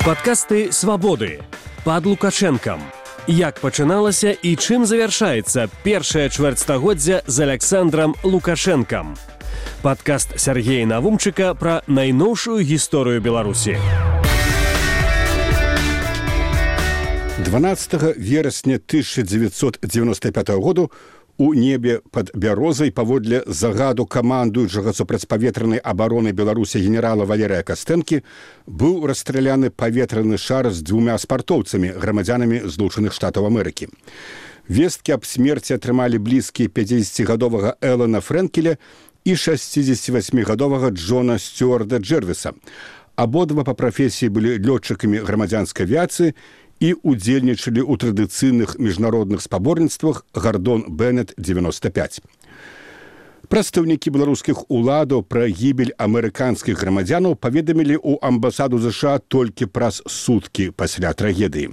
Падкасты «Свабоды» пад Лукашэнкам. Як пачыналася і чым завяршаецца першае чвэрцьстагоддзя з Аляксандрам Лукашэнкам. Падкаст Сергея Навумчыка пра найноўшую гісторыю Беларусі. 12 верасня 1995 году у небе пад Бярозай паводле загаду камандуючага супрацьпаветранай абароны Беларусі генерала Валерыя Кастэнкі быў расстраляны паветраны шар з 2 спартоўцамі, грамадзянамі Злучаных Штатаў Амерыкі. Весткі аб смерці атрымалі блізкія 50-гадовага Элана Фрэнкеля і 68-гадовага Джона Стюарда Джэрвіса. Абодва па прафесіі былі лётчыкамі грамадзянскай авіяцыі і удзельнічалі ў традыцыйных міжнародных спаборніцтвах «Гардон Беннет 95». Прадстаўнікі беларускіх уладаў пра гібель амерыканскіх грамадзянаў паведамілі ў амбасаду США толькі праз суткі пасля трагедыі.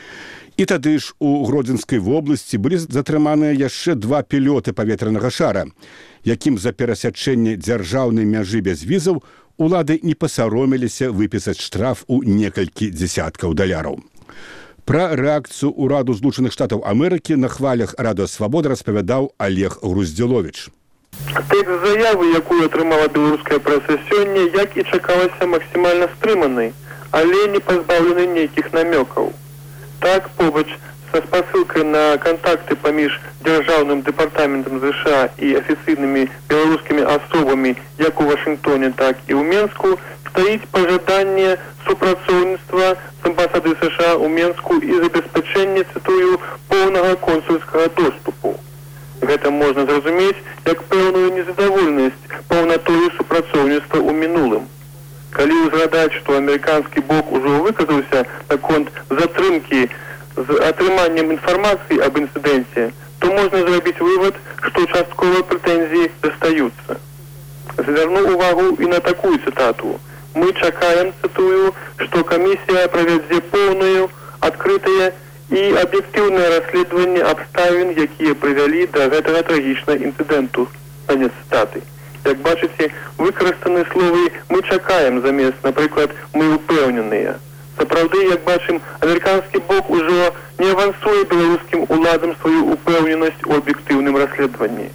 І тады ж у Гродзенскай вобласці былі затрыманыя яшчэ 2 пілёты паветранага шара, якім за перасячэнне дзяржаўнай мяжы без візаў улады не пасаромеліся выпісаць штраф у некалькі дзесяткаў даляраў. Пра рэакцыю ўраду Злучаных Штатаў Амерыкі на хвалях Радыё Свабода распавядаў Олег Груздзіловіч. Тэкст заявы, якую атрымала беларуская прэса сёння, як і чакалася, максімальна стрыманы, але не пазбаўлены нейкіх намёкаў. Так, побач са спасылкай на кантакты паміж дзяржаўным дэпартаментам США і афіцыйнымі беларускімі асобамі як у Вашынгтоне, так і ў Менску, стаіць пажаданне супрацоўніцтва з амбасады США ў Менску і забеспячэнне, цытую, поўнага консульскага доступу. Гэта можна зразумець як пэўную незадаволенасць паўнатою супрацоўніцтва ў мінулым. Калі ўзгадаць, што амерыканскі бок ужо выказаўся наконт затрымкі з атрыманнем інфармацыі аб інцыдэнце, то можна зрабіць вывад, што часткова прэтэнзіі застаюцца. Звярну увагу і на такую цытату. Мы чакаем, цытую, што камісія правядзе поўную, адкрытае і аб'ектыўнае расследаванне абставін, якія прывялі да гэтага трагічнага інцыдэнту. Канец цытаты. Як бачыце, выкарыстаны словы «мы чакаем» замест, напрыклад, «мы упэўненыя». Сапраўды, як бачым, амерыканскі бок ужо не авансуе беларускім уладам сваю упэўненасць у аб'ектыўным расследаванні.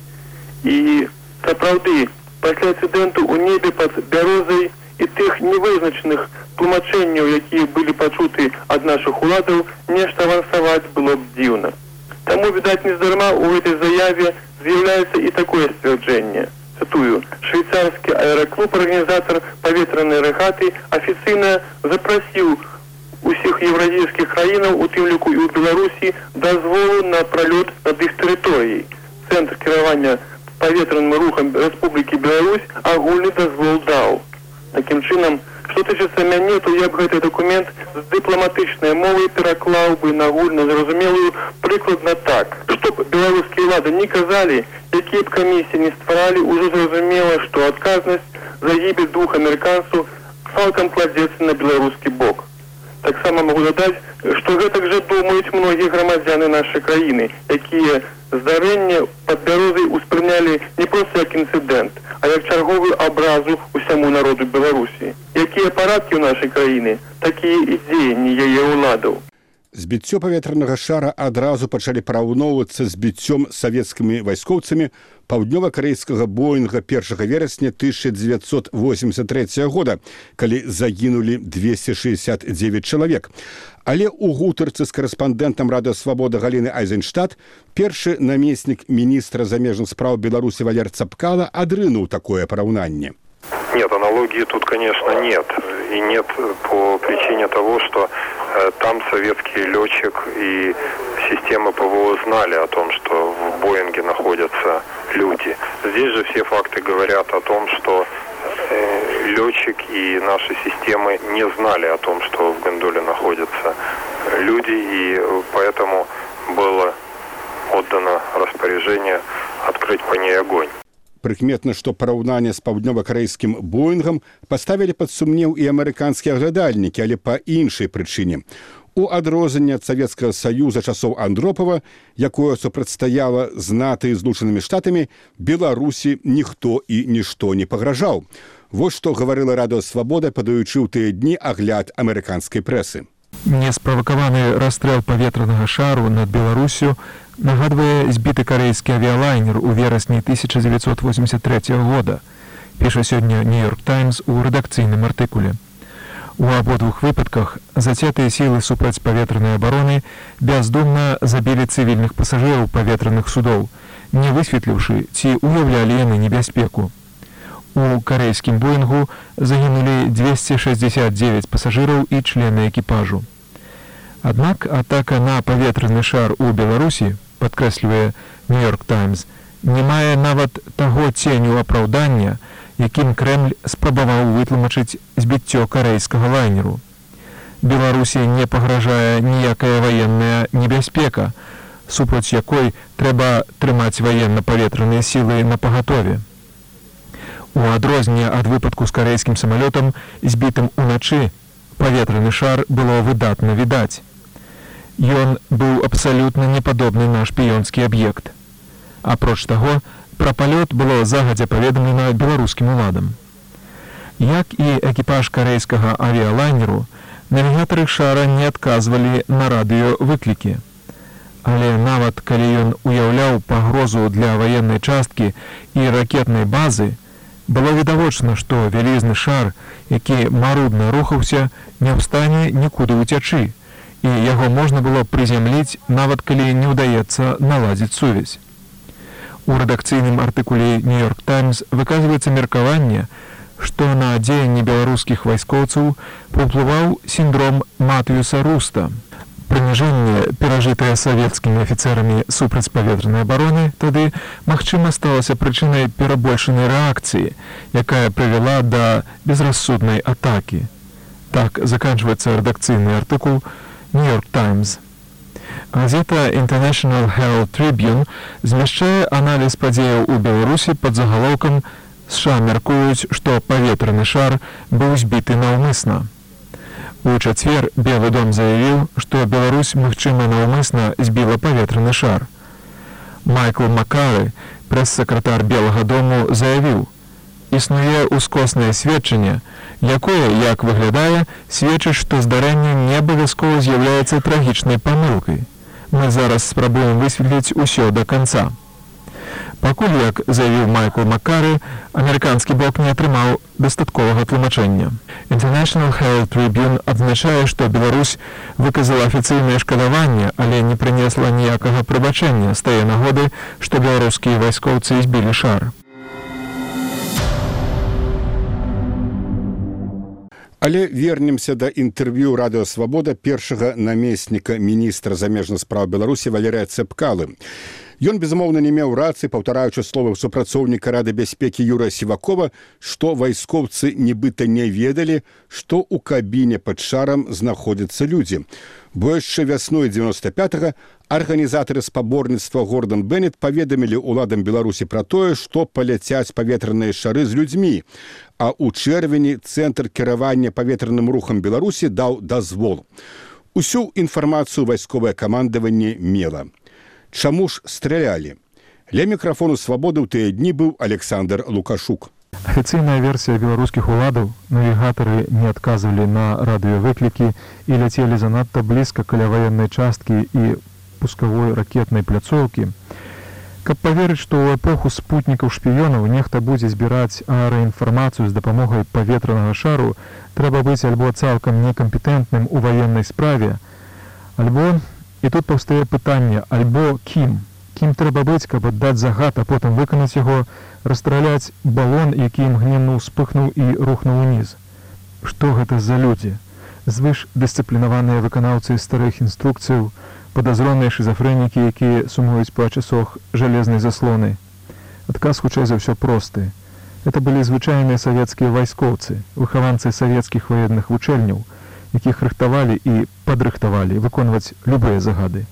І сапраўды, пасля інцыдэнту ў небе пад Бярозай і тых невызначаных тлумачэнняў, якія былі пачуты ад нашых уладаў, нешта авансаваць было б дзіўна. Таму, відаць, нездарма ў гэтай заяве з'яўляецца і такое сцвярджэнне. Цытую, швейцарскі аэраклуб, арганізатар паветранай рэгаты, афіцыйна запрасіў усіх еўразійскіх краінаў, у тым ліку і ў Беларусі, дазволу на пралёт над іх тэрыторыяй. Цэнтр кіравання паветраным рухам Рэспублікі Беларусь агульны дазвол даў. Такім чынам, што тычыцца мяне, то я б гэты дакумент з дыпламатычнай мовай пераклаў бы на агульна зразумелую прыкладна так. Што б беларускія ўлады не казалі, якія б камісіі не стваралі, ужо зразумела, што адказнасць за гібель 2 амерыканцаў цалкам кладзецца на беларускі бок. Таксама магу дадаць, што гэтак жа думаюць многія грамадзяны нашай краіны, якія здарэнне пад Бярозай успрынялі не проста як інцыдэнт, а як чарговую абразу ўсяму народу Беларусі. Якія парадкі ў нашай краіны, такія і дзеянні яе ўладаў. Збіццё паветранага шара адразу пачалі параўноўвацца з збіццём савецкімі вайскоўцамі паўднёва-карэйскага Боінга 1 верасня 1983 года, калі загінулі 269 чалавек. Але ў гутарцы з карэспандэнтам Радыё Свабода Галіны Айзенштадт першы намеснік міністра замежных спраў Беларусі Валер Цапкала адрынуў такое параўнанне. Нет, аналогии тут, конечно, нет. И нет по причине того, что там советский летчик и система ПВО знали о том, что в Боинге находятся люди. Здесь же все факты говорят о том, что летчик и наши системы не знали о том, что в гондоле находятся люди, и поэтому было отдано распоряжение открыть по ней огонь. Прыкметна, што параўнанне з паўднёва-карэйскім Боінгам паставілі пад сумнеў і амерыканскія аглядальнікі, але па іншай прычыне. У адрозненне ад Савецкага Саюза часоў Андропава, якое супрацьстаяла з НАТО і Злучанымі Штатамі, Беларусі ніхто і нішто не пагражаў. Вось што гаварыла радыё «Свабода», падаючы ў тыя дні агляд амерыканскай прэсы. Несправакаваны расстрэл паветранага шару над Беларусю нагадвае збіты карэйскі авіялайнер у верасні 1983 года, піша сёння «Нью-Йорк Таймс» у рэдакцыйным артыкуле. У абодвух выпадках зацятыя сілы супрацьпаветранай абароны бяздумна забілі цывільных пасажыраў паветраных судоў, не высветліўшы, ці уяўлялі яны небяспеку. У карэйскім «Боінгу» загінулі 269 пасажыраў і члены экіпажу. Аднак атака на паветраны шар у Беларусі, падкрэслівае «Нью-Йорк Таймс», не мае нават таго ценю апраўдання, якім Крэмль спрабаваў вытлумачыць збіццё карэйскага лайнеру. Беларусі не пагражае ніякая ваенная небяспека, супраць якой трэба трымаць ваенна-паветраныя сілы напагатове. У адрозненне ад выпадку з карэйскім самалётам, збітым уначы, паветраны шар было выдатна відаць. Ён быў абсалютна не падобны на шпіёнскі аб'ект. Апроч таго, пра палёт было загадзя паведамлена беларускім уладам. Як і экіпаж карэйскага авіялайнеру, навігатары шара не адказвалі на радыёвыклікі. Але нават калі ён уяўляў пагрозу для ваеннай часткі і ракетнай базы, было відавочна, што вялізны шар, які марудна рухаўся, не ў стане нікуды ўцячы, і яго можна было прызямліць, нават калі не ўдаецца наладзіць сувязь. У рэдакцыйным артыкуле «Нью-Йорк Таймс» выказваецца меркаванне, што на дзеянні беларускіх вайскоўцаў паўплываў сіндром Матыюса Руста. Прыніжэнне, перажытае савецкімі афіцэрамі супрацьпаветранай абароны, тады, магчыма, сталася прычынай перабольшанай рэакцыі, якая прывяла да безрассуднай атакі. Так заканчваецца рэдакцыйны артыкул «Нью-Йорк Таймс». Газета International Herald Tribune змяшчае аналіз падзеяў у Беларусі пад загалоўкам «США мяркуюць, што паветраны шар быў збіты наўмысна». У чацвер Белы дом заявіў, што Беларусь, магчыма, наўмысна збіла паветраны шар. Майкл Макары, прэс-сакратар Белага дому, заявіў: «Існуе ускоснае сведчанне, якое, як выглядае, сведчыць, што здарэнне не абавязкова з'яўляецца трагічнай памылкай. Мы зараз спрабуем высветліць усё да канца». Пакуль, як заявіў Майкл Макары, амерыканскі бок не атрымаў дастатковага тлумачэння. International Herald Tribune адзначае, што Беларусь выказала афіцыйнае шкадаванне, але не прынесла ніякага прабачэння з тае нагоды, што беларускія вайскоўцы збілі шар. Але вернемся да інтэрв'ю радыё «Свабода» першага намесніка міністра замежных спраў Беларусі Валерыя Цэпкалы. Ён, безумоўна, не меў рацыі, паўтараючы словы супрацоўніка Рады бяспекі Юрыя Сівакова, што вайскоўцы нібыта не ведалі, што ў кабіне пад шарам знаходзяцца людзі. Бо яшчэ вясной 95-го арганізатары спаборніцтва Гордон Беннет паведамілі ўладам Беларусі пра тое, што паляцяць паветраныя шары з людзьмі, а ў чэрвені Цэнтр кіравання паветраным рухам Беларусі даў дазвол. Усю інфармацыю вайсковае камандаванне мела. Чаму ж стралялі? Ля мікрафону «Свабоды» ў тыя дні быў Александр Лукашук. Афіцыйная версія беларускіх уладаў: навігатары не адказвалі на радыёвыклікі і ляцелі занадта блізка каля ваеннай часткі і пускавой ракетнай пляцоўкі. Каб паверыць, што ў эпоху спутнікаў-шпіёнаў нехта будзе збіраць аэраінфармацыю з дапамогай паветранага шару, трэба быць альбо цалкам некампетэнтным у ваеннай справе, альбо, і тут паўстае пытанне, альбо кім? Кім трэба быць, каб аддаць загад, а потым выканаць яго, расстраляць балон, які імгненна ўспыхнуў і рухнуў уніз. Што гэта за людзі? Звыш дысцыплінаваныя выканаўцы старых інструкцыяў, падазроныя шызафрэнікі, якія сумуюць па часах жалезнай заслоны. Адказ хутчэй за ўсё просты. Это былі звычайныя савецкія вайскоўцы, выхаванцы савецкіх ваенных вучэльняў, якіх рыхтавалі і падрыхтавалі выконваць любыя загады.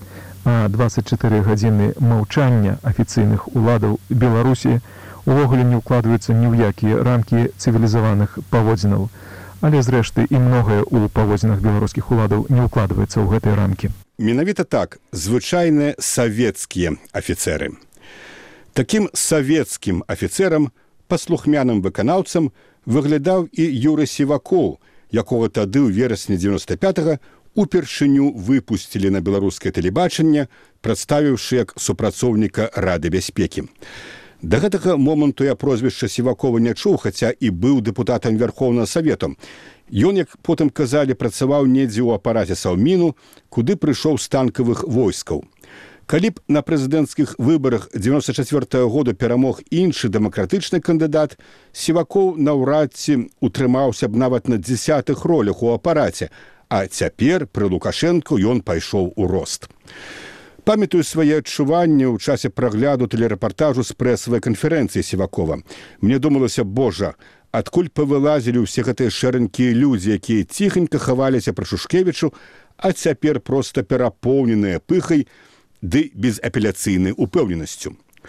А 24 гадзіны маўчання афіцыйных уладаў Беларусі увогуле не ўкладваюцца ні ў якія рамкі цывілізаваных паводзінаў, але, зрэшты, і многае ў паводзінах беларускіх уладаў не ўкладваецца ў гэтыя рамкі. Менавіта так, звычайныя савецкія афіцэры. Такім савецкім афіцэрам, паслухмяным выканаўцам выглядаў і Юрый Сівакоў, якога тады ў верасні 95-го упершыню выпусцілі на беларускае тэлебачанне, прадставіўшы як супрацоўніка Рады бяспекі. Да гэтага моманту я прозвішча Сівакова не чуў, хаця і быў дэпутатам Верхоўнага Савету. Ён, як потым казалі, працаваў недзе ў апараце Саўміну, куды прыйшоў з танкавых войскаў. Калі б на прэзідэнцкіх выбарах 94-го году перамог іншы дэмакратычны кандыдат, Сівакоў наўрад ці утрымаўся б нават на 10-х ролях у апараце, а цяпер пры Лукашэнку ён пайшоў у рост. Памятаю свае адчуванні ў часе прагляду тэлерэпартажу з прэсавай канферэнцыі Сівакова. Мне думалася, божа, адкуль павылазілі ўсе гэтыя шэранькія людзі, якія ціхенька хаваліся пры Шушкевічу, а цяпер проста перапоўненыя пыхай ды безапеляцыйнай упэўненасцю.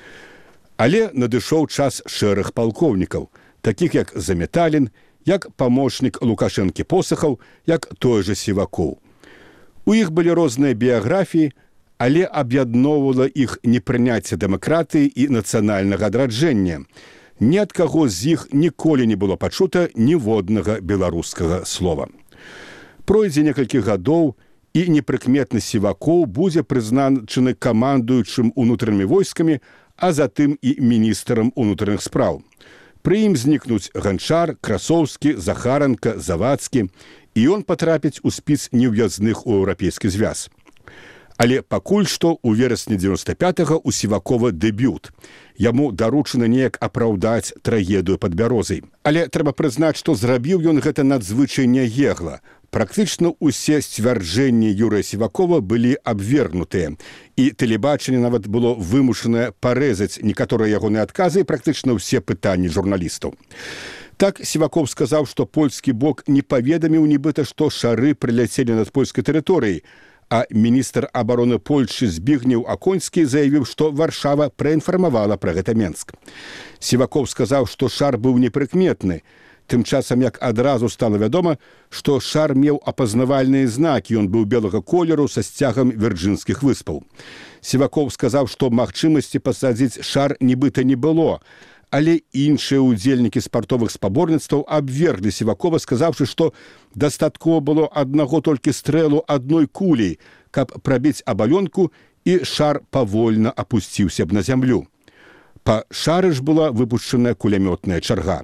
Але надышоў час шэрых палкоўнікаў, такіх як Заметалін, як памочнік Лукашэнкі Посахаў, як той жа Сівакоў. У іх былі розныя біяграфіі, але аб'ядноўвала іх непрыняцце дэмакратыі і нацыянальнага адраджэння. Ні ад каго з іх ніколі не было пачута ніводнага беларускага слова. Пройдзе некалькі гадоў, і непрыкметны Сівакоў будзе прызначаны камандуючым унутранымі войскамі, а затым і міністрам унутраных спраў. Пры ім знікнуць Ганчар, Красоўскі, Захаранка, Завадскі, і ён патрапіць у спіс неўязных у Еўрапейскі звяз. Але пакуль што ў верасні 95-го у Сівакова дэбют. Яму даручана неяк апраўдаць трагедыю пад Бярозай. Але трэба прызнаць, што зрабіў ён гэта надзвычай няегла. Практычна ўсе сцвярджэнні Юрыя Сівакова былі абвергнутыя. І тэлебачанне нават было вымушанае парэзаць некаторыя ягоныя адказы і практычна ўсе пытанні журналістаў. Так Сіваков сказаў, што польскі бок не паведаміў нібыта, што шары прыляцелі над польскай тэрыторыяй, а міністр абароны Польшчы Збігнеў Аконскі заявіў, што Варшава праінфармавала пра гэта Менск. Сіваков сказаў, што шар быў непрыкметны. Тым часам, як адразу стала вядома, што шар меў апазнавальныя знакі, ён быў белага колеру са сцягам Вірджынскіх выспаў. Сіваков сказаў, што магчымасці пасадзіць шар нібыта не было, але іншыя ўдзельнікі спартовых спаборніцтваў абверглі Сівакова, сказаўшы, што дастаткова было аднаго толькі стрэлу адной кулей, каб прабіць абалёнку, і шар павольна апусціўся б на зямлю. Па шары ж была выпушчаная кулямётная чарга.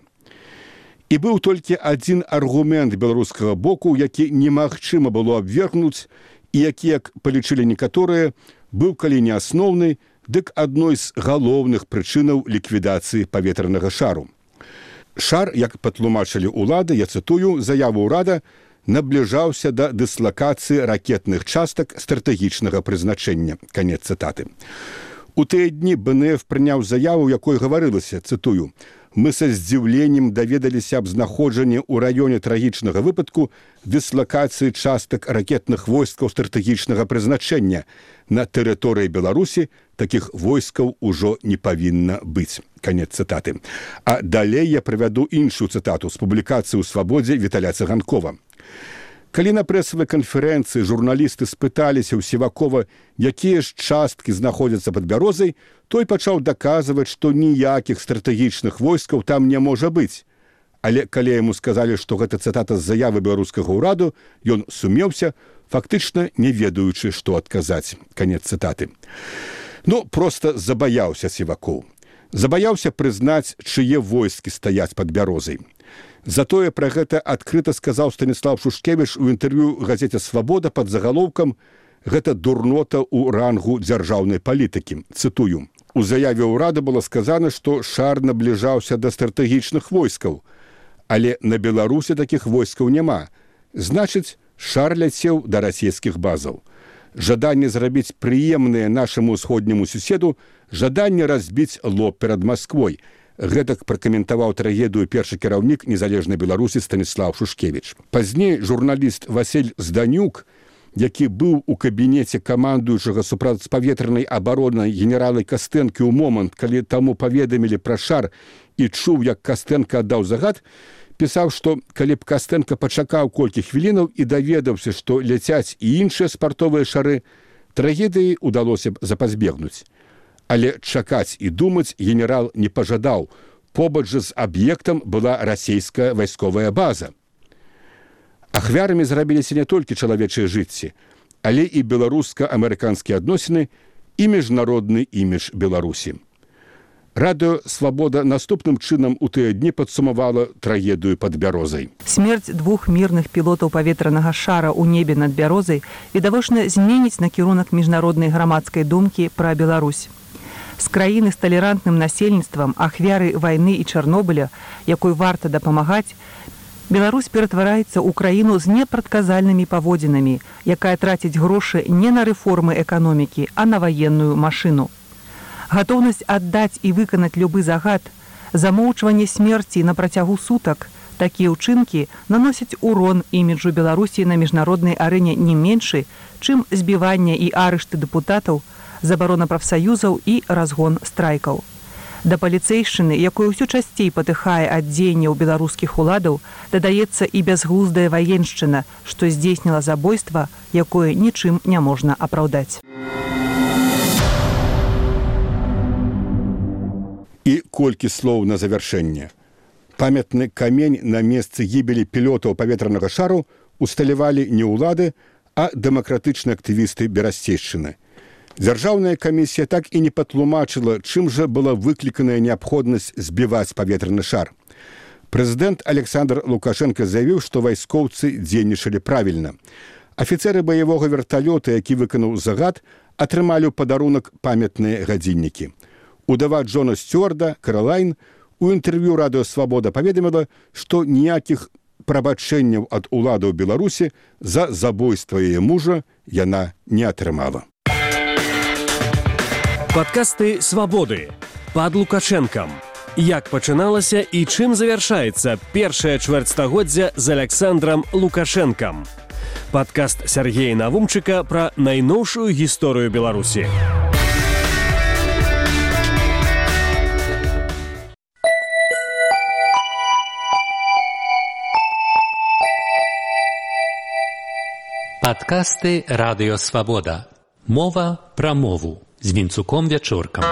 І быў толькі адзін аргумент беларускага боку, які немагчыма было абвергнуць, і які, як палічылі некаторыя, быў калі не асноўны, дык адной з галоўных прычынаў ліквідацыі паветранага шару. Шар, як патлумачылі ўлады, я цытую, заяву ўрада, набліжаўся да дыслакацыі ракетных частак стратэгічнага прызначэння. Канец цытаты. У тыя дні БНФ прыняў заяву, якой гаварылася, цытую, «Мы са здзіўленнем даведаліся аб знаходжанні ў раёне трагічнага выпадку дыслакацыі частак ракетных войскаў стратэгічнага прызначэння. На тэрыторыі Беларусі такіх войскаў ужо не павінна быць». Канец цытаты. А далей я прывяду іншую цытату з публікацыі ў «Свабодзе» Віталя Цыганкова. Калі на прэсавай канферэнцыі журналісты спыталіся ў Сівакова, якія ж часткі знаходзяцца пад Бярозай, той пачаў даказваць, што ніякіх стратэгічных войскаў там не можа быць. Але калі яму сказалі, што гэта цытата з заявы беларускага ўраду, ён сумеўся, фактычна не ведаючы, што адказаць. Канец цытаты. Проста забаяўся Сівакоў. Забаяўся прызнаць, чые войскі стаяць пад Бярозай. Затое пра гэта адкрыта сказаў Станіслав Шушкевіч у інтэрв'ю газеце «Свабода» пад загалоўкам «Гэта дурнота ў рангу дзяржаўнай палітыкі». Цытую. У заяве ўрада было сказана, што шар набліжаўся да стратэгічных войскаў, але на Беларусі такіх войскаў няма. Значыць, шар ляцеў да расійскіх базаў. Жаданне зрабіць прыемнае нашаму ўсходняму суседу, жаданне разбіць лоб перад Масквой. Гэтак пракаментаваў трагедыю першы кіраўнік незалежнай Беларусі Станіслав Шушкевіч. Пазней журналіст Васіль Зданюк, які быў у кабінеце камандуючага супрацьпаветранай абароны генерала Кастэнкі ў момант, калі таму паведамілі пра шар і чуў, як Кастэнка аддаў загад, пісаў, што калі б Кастэнка пачакаў колькі хвілінаў і даведаўся, што ляцяць і іншыя спартовыя шары, трагедыі ўдалося б запазбегнуць. Але чакаць і думаць генерал не пажадаў. Побач жа з аб'ектам была расійская вайсковая база. Ахвярамі зрабіліся не толькі чалавечыя жыцці, але і беларуска-амерыканскія адносіны і міжнародны імідж Беларусі. Радыё «Свабода» наступным чынам у тыя дні падсумавала трагедыю пад Бярозай. Смерць 2 мірных пілотаў паветранага шара ў небе над Бярозай відавочна зменіць накірунак міжнароднай грамадскай думкі пра Беларусь. З краіны з талерантным насельніцтвам, ахвяры вайны і Чарнобыля, якой варта дапамагаць, Беларусь ператвараецца ў краіну з непрадказальнымі паводзінамі, якая траціць грошы не на рэформы эканомікі, а на ваенную машыну. Гатоўнасць аддаць і выканаць любы загад, замоўчванне смерці на працягу сутак, такія ўчынкі наносяць урон іміджу Беларусі на міжнароднай арэне не меншы, чым збіванне і арышты дэпутатаў, забарона прафсаюзаў і разгон страйкаў. Да паліцэйшчыны, якой усё часцей патыхае ад дзеянняў беларускіх уладаў, дадаецца і бязглуздая ваеншчына, што здзейсніла забойства, якое нічым не можна апраўдаць. І колькі слоў на завяршэнне. Памятны камень на месцы гібелі пілотаў паветранага шару усталявалі не ўлады, а дэмакратычныя актывісты берасцейшчыны. Дзяржаўная камісія так і не патлумачыла, чым жа была выкліканая неабходнасць збіваць паветраны шар. Прэзідэнт Александр Лукашенко заявіў, што вайскоўцы дзейнічалі правільна. Афіцэры баявога верталёта, які выканаў загад, атрымалі ў падарунак памятныя гадзіннікі. Удава Джона Стюарда, Каролайн, у інтэрв'ю радыё «Свабода» паведаміла, што ніякіх прабачэнняў ад уладаў Беларусі за забойства яе мужа яна не атрымала. Падкасты «Свабоды» пад Лукашэнкам. Як пачыналася і чым завяршаецца першае чвэрцьстагоддзя з Александрам Лукашэнкам. Падкаст Сергея Навумчыка пра найноўшую гісторыю Беларусі. Падкасты «Радыё Свабода». Мова пра мову з Вінцуком Вячоркам.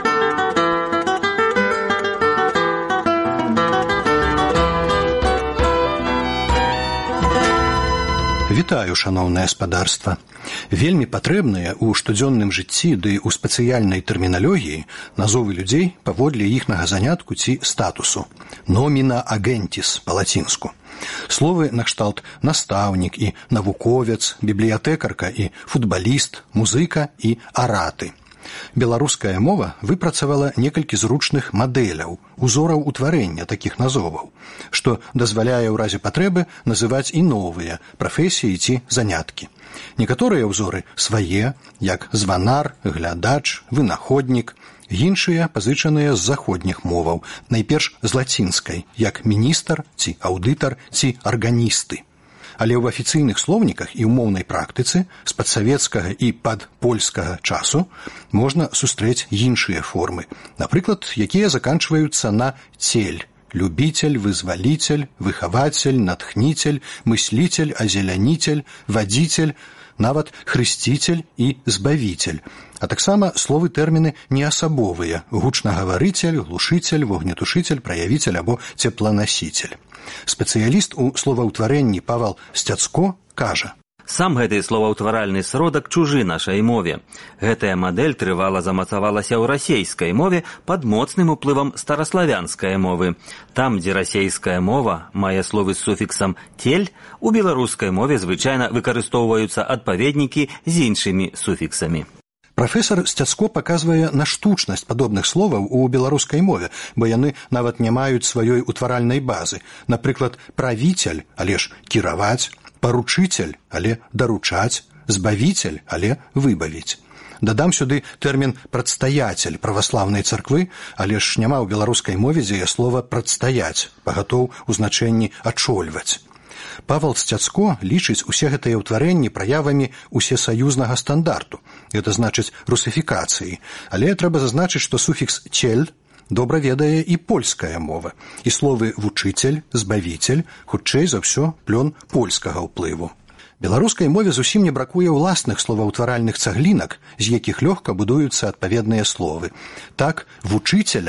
Вітаю, шаноўнае спадарства. Вельмі патрэбныя ў штодзённым жыцці ды ў спецыяльнай тэрміналогіі назовы людзей паводле іхнага занятку ці статусу. Номіна агентіс па-лацінску. Словы накшталт настаўнік і навуковец, бібліятэкарка і футбаліст, музыка і араты. Беларуская мова выпрацавала некалькі зручных мадэляў, узораў утварэння такіх назоваў, што дазваляе ў разе патрэбы называць і новыя прафесіі ці заняткі. Некаторыя ўзоры свае, як званар, глядач, вынаходнік, іншыя пазычаныя з заходніх моваў, найперш з лацінскай, як міністр ці аўдытар ці арганісты. Але ў афіцыйных слоўніках і ў моўнай практыцы з падсавецкага і падпольскага часу можна сустрэць іншыя формы, напрыклад, якія заканчваюцца на цель, любитель, вызвалитель, выхаватель, натхнитель, мыслитель, озеляніцель, вадзіцель, нават хрысціцель і збавіцель. А таксама словы-тэрміны неасабовыя: гучнагаварыцель, глушыцель, вогнетушыцель, праявіцель або цепланасіцель. Спецыяліст у словаўтварэнні Павал Сцяцко кажа: Сам гэты словаўтваральны сродак чужы нашай мове. Гэтая мадэль трывала замацавалася ў расейскай мове пад моцным уплывам стараславянскай мовы. Там, дзе расейская мова мае словы з суфіксам «тель», у беларускай мове звычайна выкарыстоўваюцца адпаведнікі з іншымі суфіксамі. Прафесор Сцяцко паказвае на штучнасць падобных словаў у беларускай мове, бо яны нават не маюць сваёй утваральнай базы. Напрыклад, правіцель, але ж кіраваць, паручыцель, але даручаць, збавіцель, але выбавіць. Дадам сюды тэрмін «прадстаяцель» праваслаўнай царквы, але ж няма ў беларускай мове дзеяслова «прадстаяць», пагатоў у значэнні «ачольваць». Павал Сцяцко лічыць усе гэтыя ўтварэнні праявамі усесаюзнага стандарту, гэта значыць русыфікацыі, але трэба зазначыць, што суфікс «цель» добра ведае і польская мова, і словы «вучыцель», «збавіцель» хутчэй за ўсё плён польскага ўплыву. Беларускай мове зусім не бракуе ўласных словаўтваральных цаглінак, з якіх лёгка будуюцца адпаведныя словы. Так, вучыцеля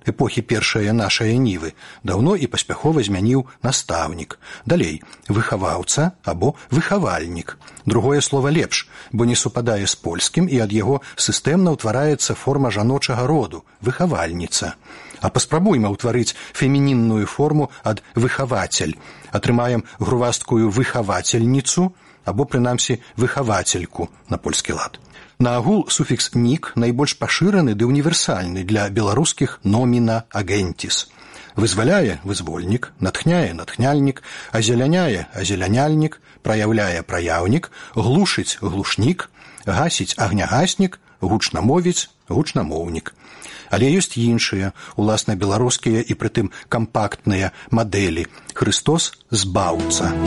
эпохі першае нашае нівы даўно і паспяхова змяніў настаўнік. Далей выхаваўца або выхавальнік. Другое слова лепш, бо не супадае з польскім і ад яго сістэмна ўтвараецца форма жаночага роду выхавальніца. А паспрабуйма ўтварыць фемінінную форму ад выхавацель. Атрымаем грувасткую выхавацельніцу або прынамсі выхавацельку на польскі лад. Наагул суфікс «нік» найбольш пашыраны ды універсальны для беларускіх номіна агентіс. Вызваляе – вызвольнік, натхняе – натхняльнік, азеляняе – азеляняльнік, праяўляе – праяўнік, глушыць – глушнік, гасіць – агнягаснік, гучна мовіць – гучнамоўнік. Але ёсць іншыя, уласна беларускія і прытым кампактныя мадэлі. Хрыстос – збаўца.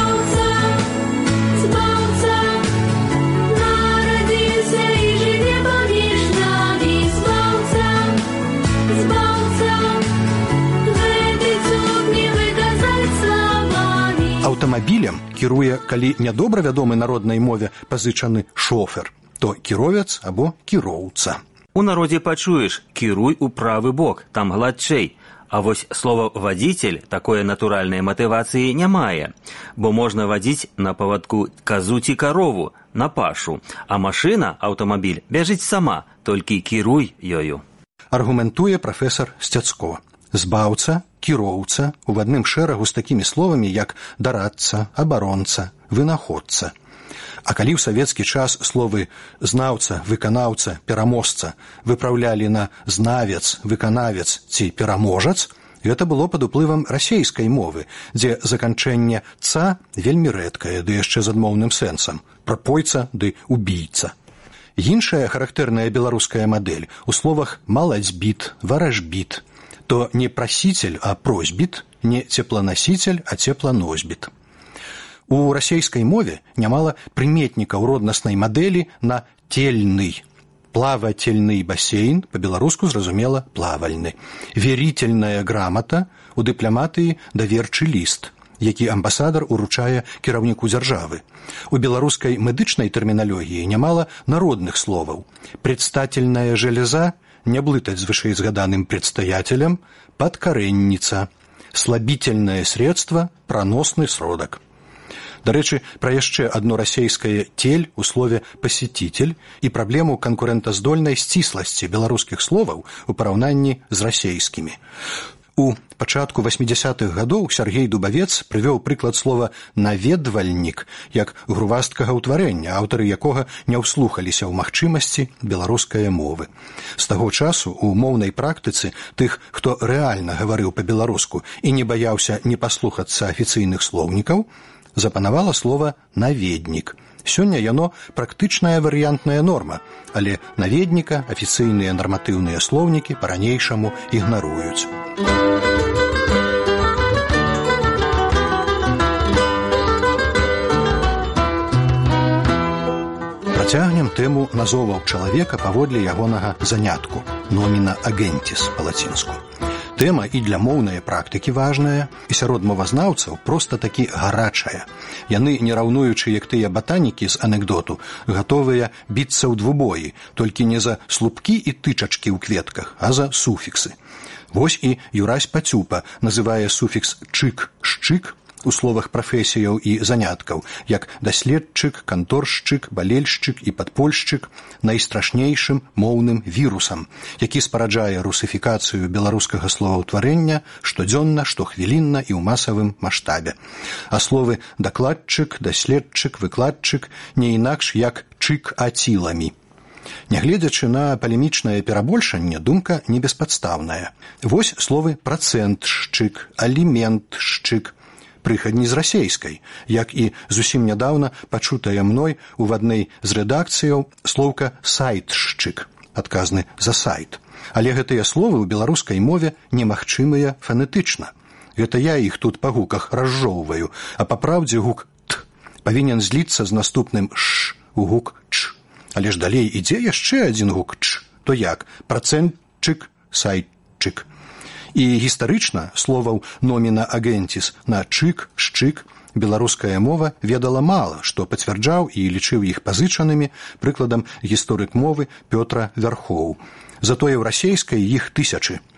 Аўтамабілем кіруе, калі нядобра вядомы народнай мове пазычаны шофер, то кіровец або кіроўца. У народзе пачуеш «кіруй у правы бок, там гладчэй». А вось слова «вадзіцель» такое натуральнай матывацыі не мае, бо можна вадзіць на павадку казу ці карову, на пашу, а машына, аўтамабіль, бяжыць сама, толькі кіруй ёю. Аргументуе прафесар Сцяцко. Збаўца, кіроўца у адным шэрагу з такімі словамі, як дарадца, абаронца, вынаходца. А калі ў савецкі час словы знаўца, выканаўца, пераможца выпраўлялі на знавец, выканавец ці пераможац, гэта было пад уплывам расейскай мовы, дзе заканчэнне «ца» вельмі рэдкае, ды яшчэ з адмоўным сэнсам, прапойца ды убійца. Іншая характэрная беларуская мадэль у словах «малацьбіт», «варажбіт», то не прасіцель, а просьбіт, не цепланасіцель, а цепланосьбіт. У расейскай мове нямала прыметнікаў роднаснай мадэлі на тельны. Плавательны басейн, па-беларуску зразумела плавальны. Верительная грамата, у дыпламатыі даверчы ліст, які амбасадар уручае кіраўніку дзяржавы. У беларускай медычнай тэрміналогіі нямала народных словаў. Предстательная железа, не блытаць з вышэйзгаданым предстоятелем, подкоренница, слабительное средство, проносный сродак. Дарэчы, пра яшчэ адно расейскае «тель» у слове «пасетитель» і праблему канкурэнтаздольнай сцісласці беларускіх словаў у параўнанні з расейскімі. У пачатку 80-х гадоў Сяргей Дубавец прывёў прыклад слова «наведвальнік» як грувасткага ўтварэння, аўтары якога не ўслухаліся ў магчымасці беларускай мовы. З таго часу у моўнай практыцы тых, хто рэальна гаварыў па-беларуску і не баяўся не паслухацца афіцыйных слоўнікаў, запанавала слова «наведнік». Сёння яно практычная варыянтная норма, але наведніка афіцыйныя нарматыўныя слоўнікі па-ранейшаму ігнаруюць. Працягнем тэму назоваў чалавека паводле ягонага занятку номіна агентіс па-лацінску. Тэма і для моўнай практыкі важная, і сярод мовазнаўцаў проста такі гарачая. Яны, не раўнуючы, як тыя батанікі з анекдоту, гатовыя біцца ў двубоі, толькі не за слупкі і тычачкі ў кветках, а за суфіксы. Вось і Юрась Пацюпа называе суфікс «чык», «шчык» у словах прафесіяў і заняткаў, як даследчык, канторшчык, балельшчык і падпольшчык найстрашнейшым моўным вірусам, які спараджае русыфікацыю беларускага словаўтварэння штодзённа, штохвілінна і ў масавым маштабе. А словы дакладчык, даследчык, выкладчык не інакш як чык-аціламі. Нягледзячы на палемічнае перабольшанне, думка не беспадстаўная. Вось словы працэнтшчык, аліментшчык, прыхадні з расейскай, як і зусім нядаўна пачутая мной у адной з рэдакцыяў слоўка «сайтшчык», адказны за сайт. Але гэтыя словы ў беларускай мове немагчымыя фанетычна. Гэта я іх тут па гуках разжоўваю, а па праўдзе гук «т» павінен зліцца з наступным «ш» у гук «ч». Але ж далей ідзе яшчэ адзін гук «ч», то як працэнтчык, сайтчык. І гістарычна словаў номіна агентіс на чык, шчык беларуская мова ведала мала, што пацвярджаў і лічыў іх пазычанымі прыкладам гісторык мовы Пётра Вярхоў. Затое ў расейскай іх тысячы.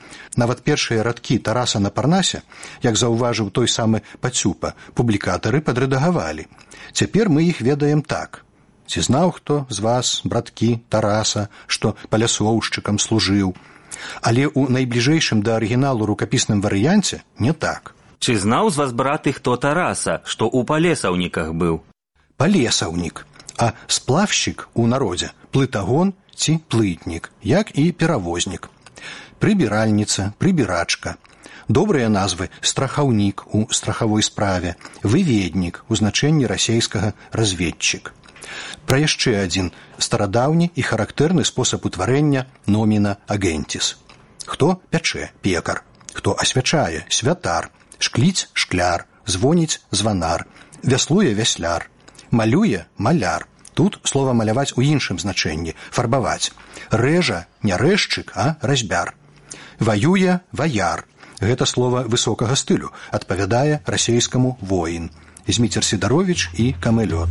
Нават першыя радкі Тараса на Парнасе, як заўважыў той самы Пацюпа, публікатары падрэдагавалі. Цяпер мы іх ведаем так. Ці знаў хто з вас, браткі, Тараса, што паляслоўшчыкам служыў? Але ў найбліжэйшым да арыгіналу рукапісным варыянце не так. Ці знаў з вас, браты, хто Тараса, што ў палесаўніках быў? Палесаўнік, а сплавшчык у народзе плытагон ці плытнік, як і перавознік. Прыбіральніца, прыбірачка. Добрыя назвы страхаўнік у страхавой справе, выведнік у значэнні расейскага разведчык. Пра яшчэ адзін старадаўні і характэрны спосаб утварэння номіна агентіс. Хто пячэ – пекар, хто асвячае – святар, шкліць – шкляр, звоніць – званар, вяслуе – вясляр, малюе – маляр. Тут слова маляваць у іншым значэнні – фарбаваць. Рэжа – не рэзчык, а разьбяр. Ваюе – ваяр. Гэта слова высокага стылю, адпавядае расейскаму воін. Зміцер Сідаровіч і Камэлёт.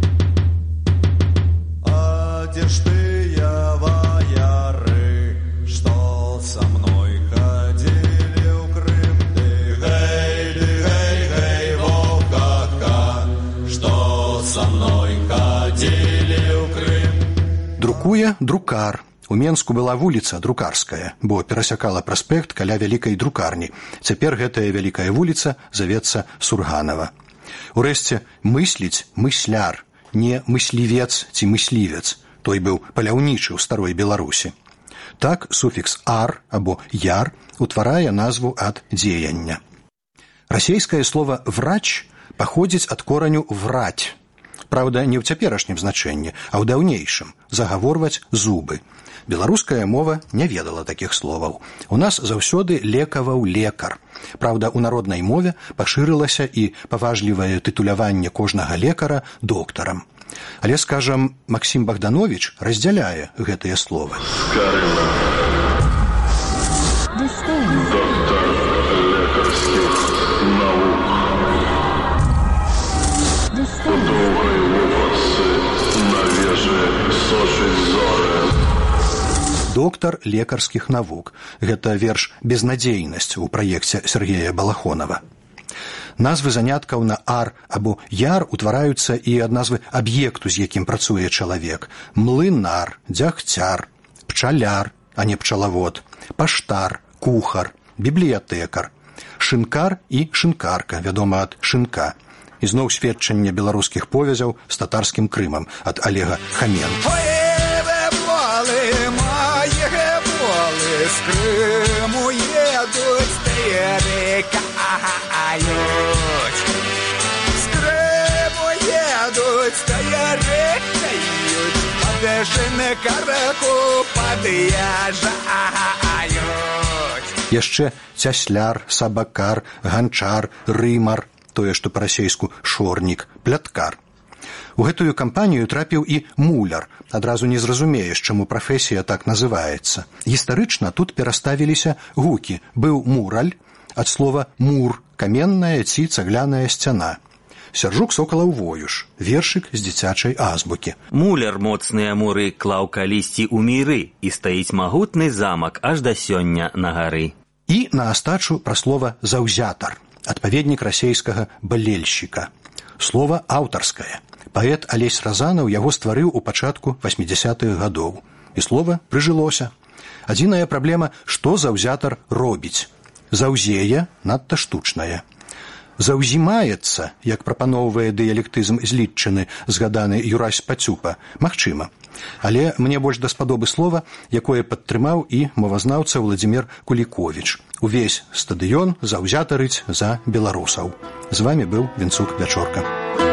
Где ж тыя ваяры, што са мной хадзілі ў Крым? Гэй, вовка, што са мной хадзілі ў Крым? Друкуе друкар. У Менску была вуліца Друкарская, бо перасякала праспект каля вялікай друкарні. Цяпер гэтая вялікая вуліца завецца Сурганава. Урэшце, мысліць – мысляр, не мыслівец ці мыслівец. Той быў паляўнічы ў старой Беларусі. Так суфікс «ар» або «яр» утварае назву ад дзеяння. Расейскае слова «врач» паходзіць ад кораню «враць». Праўда, не ў цяперашнім значэнні, а ў даўнейшым – загаворваць зубы. Беларуская мова не ведала такіх словаў. У нас заўсёды лекаваў лекар. Праўда, у народнай мове пашырылася і паважлівае тытуляванне кожнага лекара доктарам. Але, скажам, Максім Богданович раздзяляе гэтыя словы. Доктор лекарскіх наук. У доўгай вопратцы на вежы сочыць зоры. Доктар лекарскіх навук. Гэта верш «Безнадзейнасць» у праекце Сергея Балахонова. Назвы заняткаў на «ар» або «яр» утвараюцца і ад назвы аб'екту, з якім працуе чалавек. Млынар, дзягцяр, пчаляр, а не пчалавод, паштар, кухар, бібліятэкар, шынкар і шынкарка, вядома ад шынка. Ізноў сведчанне беларускіх повязяў з татарскім Крымам ад Олега Хаменко. З Криму едуть, перекають. З Криму едуть, перекають. Подешене караку подъезжают. Яшчэ цясляр, сабакар, ганчар, рымар, тое, што па-расейску шорнік, пляткар. У гэтую кампанію трапіў і муляр. Адразу не зразумееш, чаму прафесія так называецца. Гістарычна тут пераставіліся гукі. Быў мураль, ад слова мур, каменная ці цагляная сцяна. Сяржук Сокалаў Воюш, вершык з дзіцячай азбукі. Муляр моцныя муры клаў калісьці ў міры, і стаіць магутны замак аж да сёння на гары. І на астачу пра слова заўзятар, адпаведнік расейскага балельшчыка. Слова аўтарскае. Паэт Алесь Разанаў яго стварыў у пачатку 80-х гадоў. І слова прыжылося. Адзіная праблема, што заўзятар робіць. Заўзее надта штучнае. Заўзімаецца, як прапаноўвае дыялектызм злітчыны, згаданы Юрась Пацюпа, магчыма. Але мне больш даспадобы слова, якое падтрымаў і мовазнаўца Владзімір Куліковіч. Увесь стадыён заўзятарыць за беларусаў. З вамі быў Вінцук Вячорка.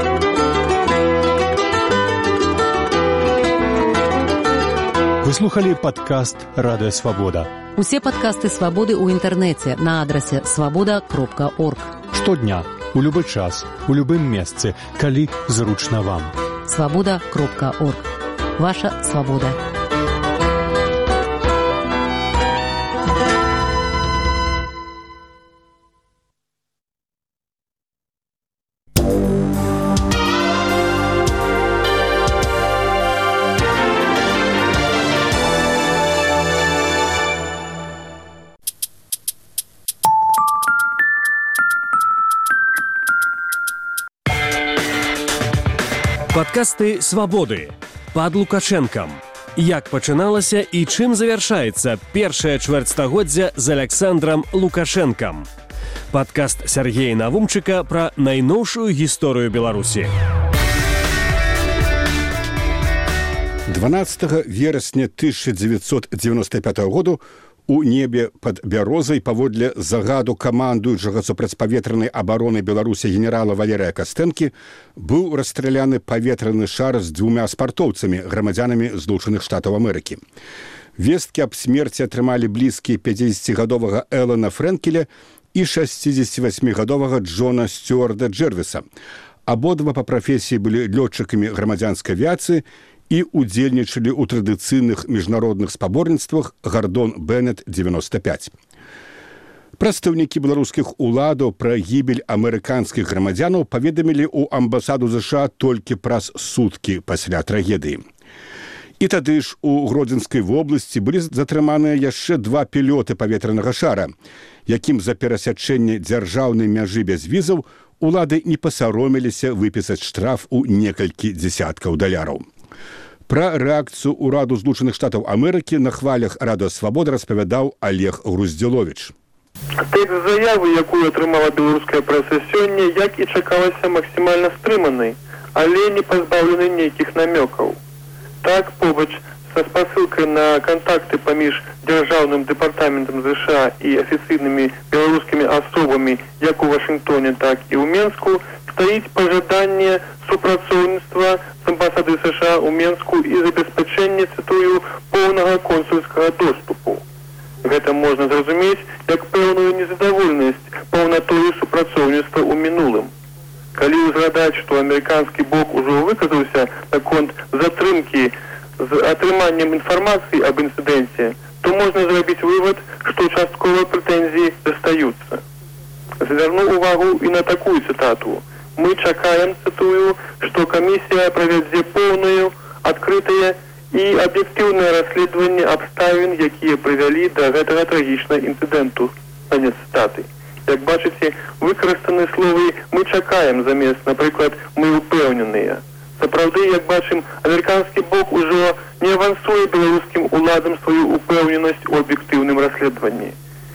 Вы слухали падкаст «Радыё Свабода». Усе падкасты «Свабоды» ў інтэрнэце на адрасе свабода.орг. Штодня, у любы час, у любым месцы, калі зручна вам. Свабода.орг. Ваша свабода. Падкасты «Свабоды» пад Лукашэнкам. Як пачыналася і чым завяршаецца першае чвэрцьстагоддзя з Александрам Лукашэнкам. Падкаст Сергея Навумчыка пра найноўшую гісторыю Беларусі. 12 верасня 1995 году у небе пад Бярозай паводле загаду камандуючага супрацьпаветранай абароны Беларусі генерала Валерыя Кастэнкі быў расстраляны паветраны шар з 2 спартоўцамі, грамадзянамі Злучаных Штатаў Амерыкі. Весткі аб смерці атрымалі блізкія 50-гадовага Элана Фрэнкеля і 68-гадовага Джона Стюарда Джэрвіса. Абодва па прафесіі былі лётчыкамі грамадзянскай авіяцыі і удзельнічалі ў традыцыйных міжнародных спаборніцтвах «Гардон Беннет 95». Прадстаўнікі беларускіх уладаў пра гібель амерыканскіх грамадзянаў паведамілі ў амбасаду ЗША толькі праз суткі пасля трагедыі. І тады ж у Гродзенскай вобласці былі затрыманыя яшчэ 2 пілёты паветранага шара, якім за перасячэнне дзяржаўнай мяжы без візаў улады не пасаромеліся выпісаць штраф у некалькі дзесяткаў даляраў. Пра рэакцыю ўраду Злучаных Штатаў Амерыкі на хвалях Радыё Свабода распавядаў Олег Груздзіловіч. Тэкст заявы, якую атрымала беларуская прэса сёння, як і чакалася, максімальна стрыманай, але не пазбаўлены нейкіх намёкаў. Так, побач са спасылкай на кантакты паміж дзяржаўным дэпартаментам ЗША і афіцыйнымі беларускімі асобамі як у Вашынгтоне, так і ў Менску, стаіць пажаданне супрацоўніцтва з амбасады США ў Менску і забеспячэнне, цытую, поўнага консульскага доступу. Гэта можна зразумець як пэўную незадаволенасць паўнатою супрацоўніцтва ў мінулым. Калі ўзгадаць, што амерыканскі бок ужо выказаўся наконт затрымкі з атрыманнем інфармацыі аб інцыдэнце, то можна зрабіць вывад, што частковыя прэтэнзіі застаюцца. Звярну увагу і на такую цытату. Мы чакаем, цытую, што камісія правядзе поўную, адкрытае і аб'ектыўнае расследаванне абставін, якія прывялі да гэтага трагічнага інцыдэнту. Канец цытаты. Як бачыце, выкарыстаны словы «мы чакаем» замест, напрыклад, «мы упэўненыя». Сапраўды, як бачым, амерыканскі бок ужо не авансуе беларускім уладам сваю упэўненасць у аб'ектыўным расследаванні.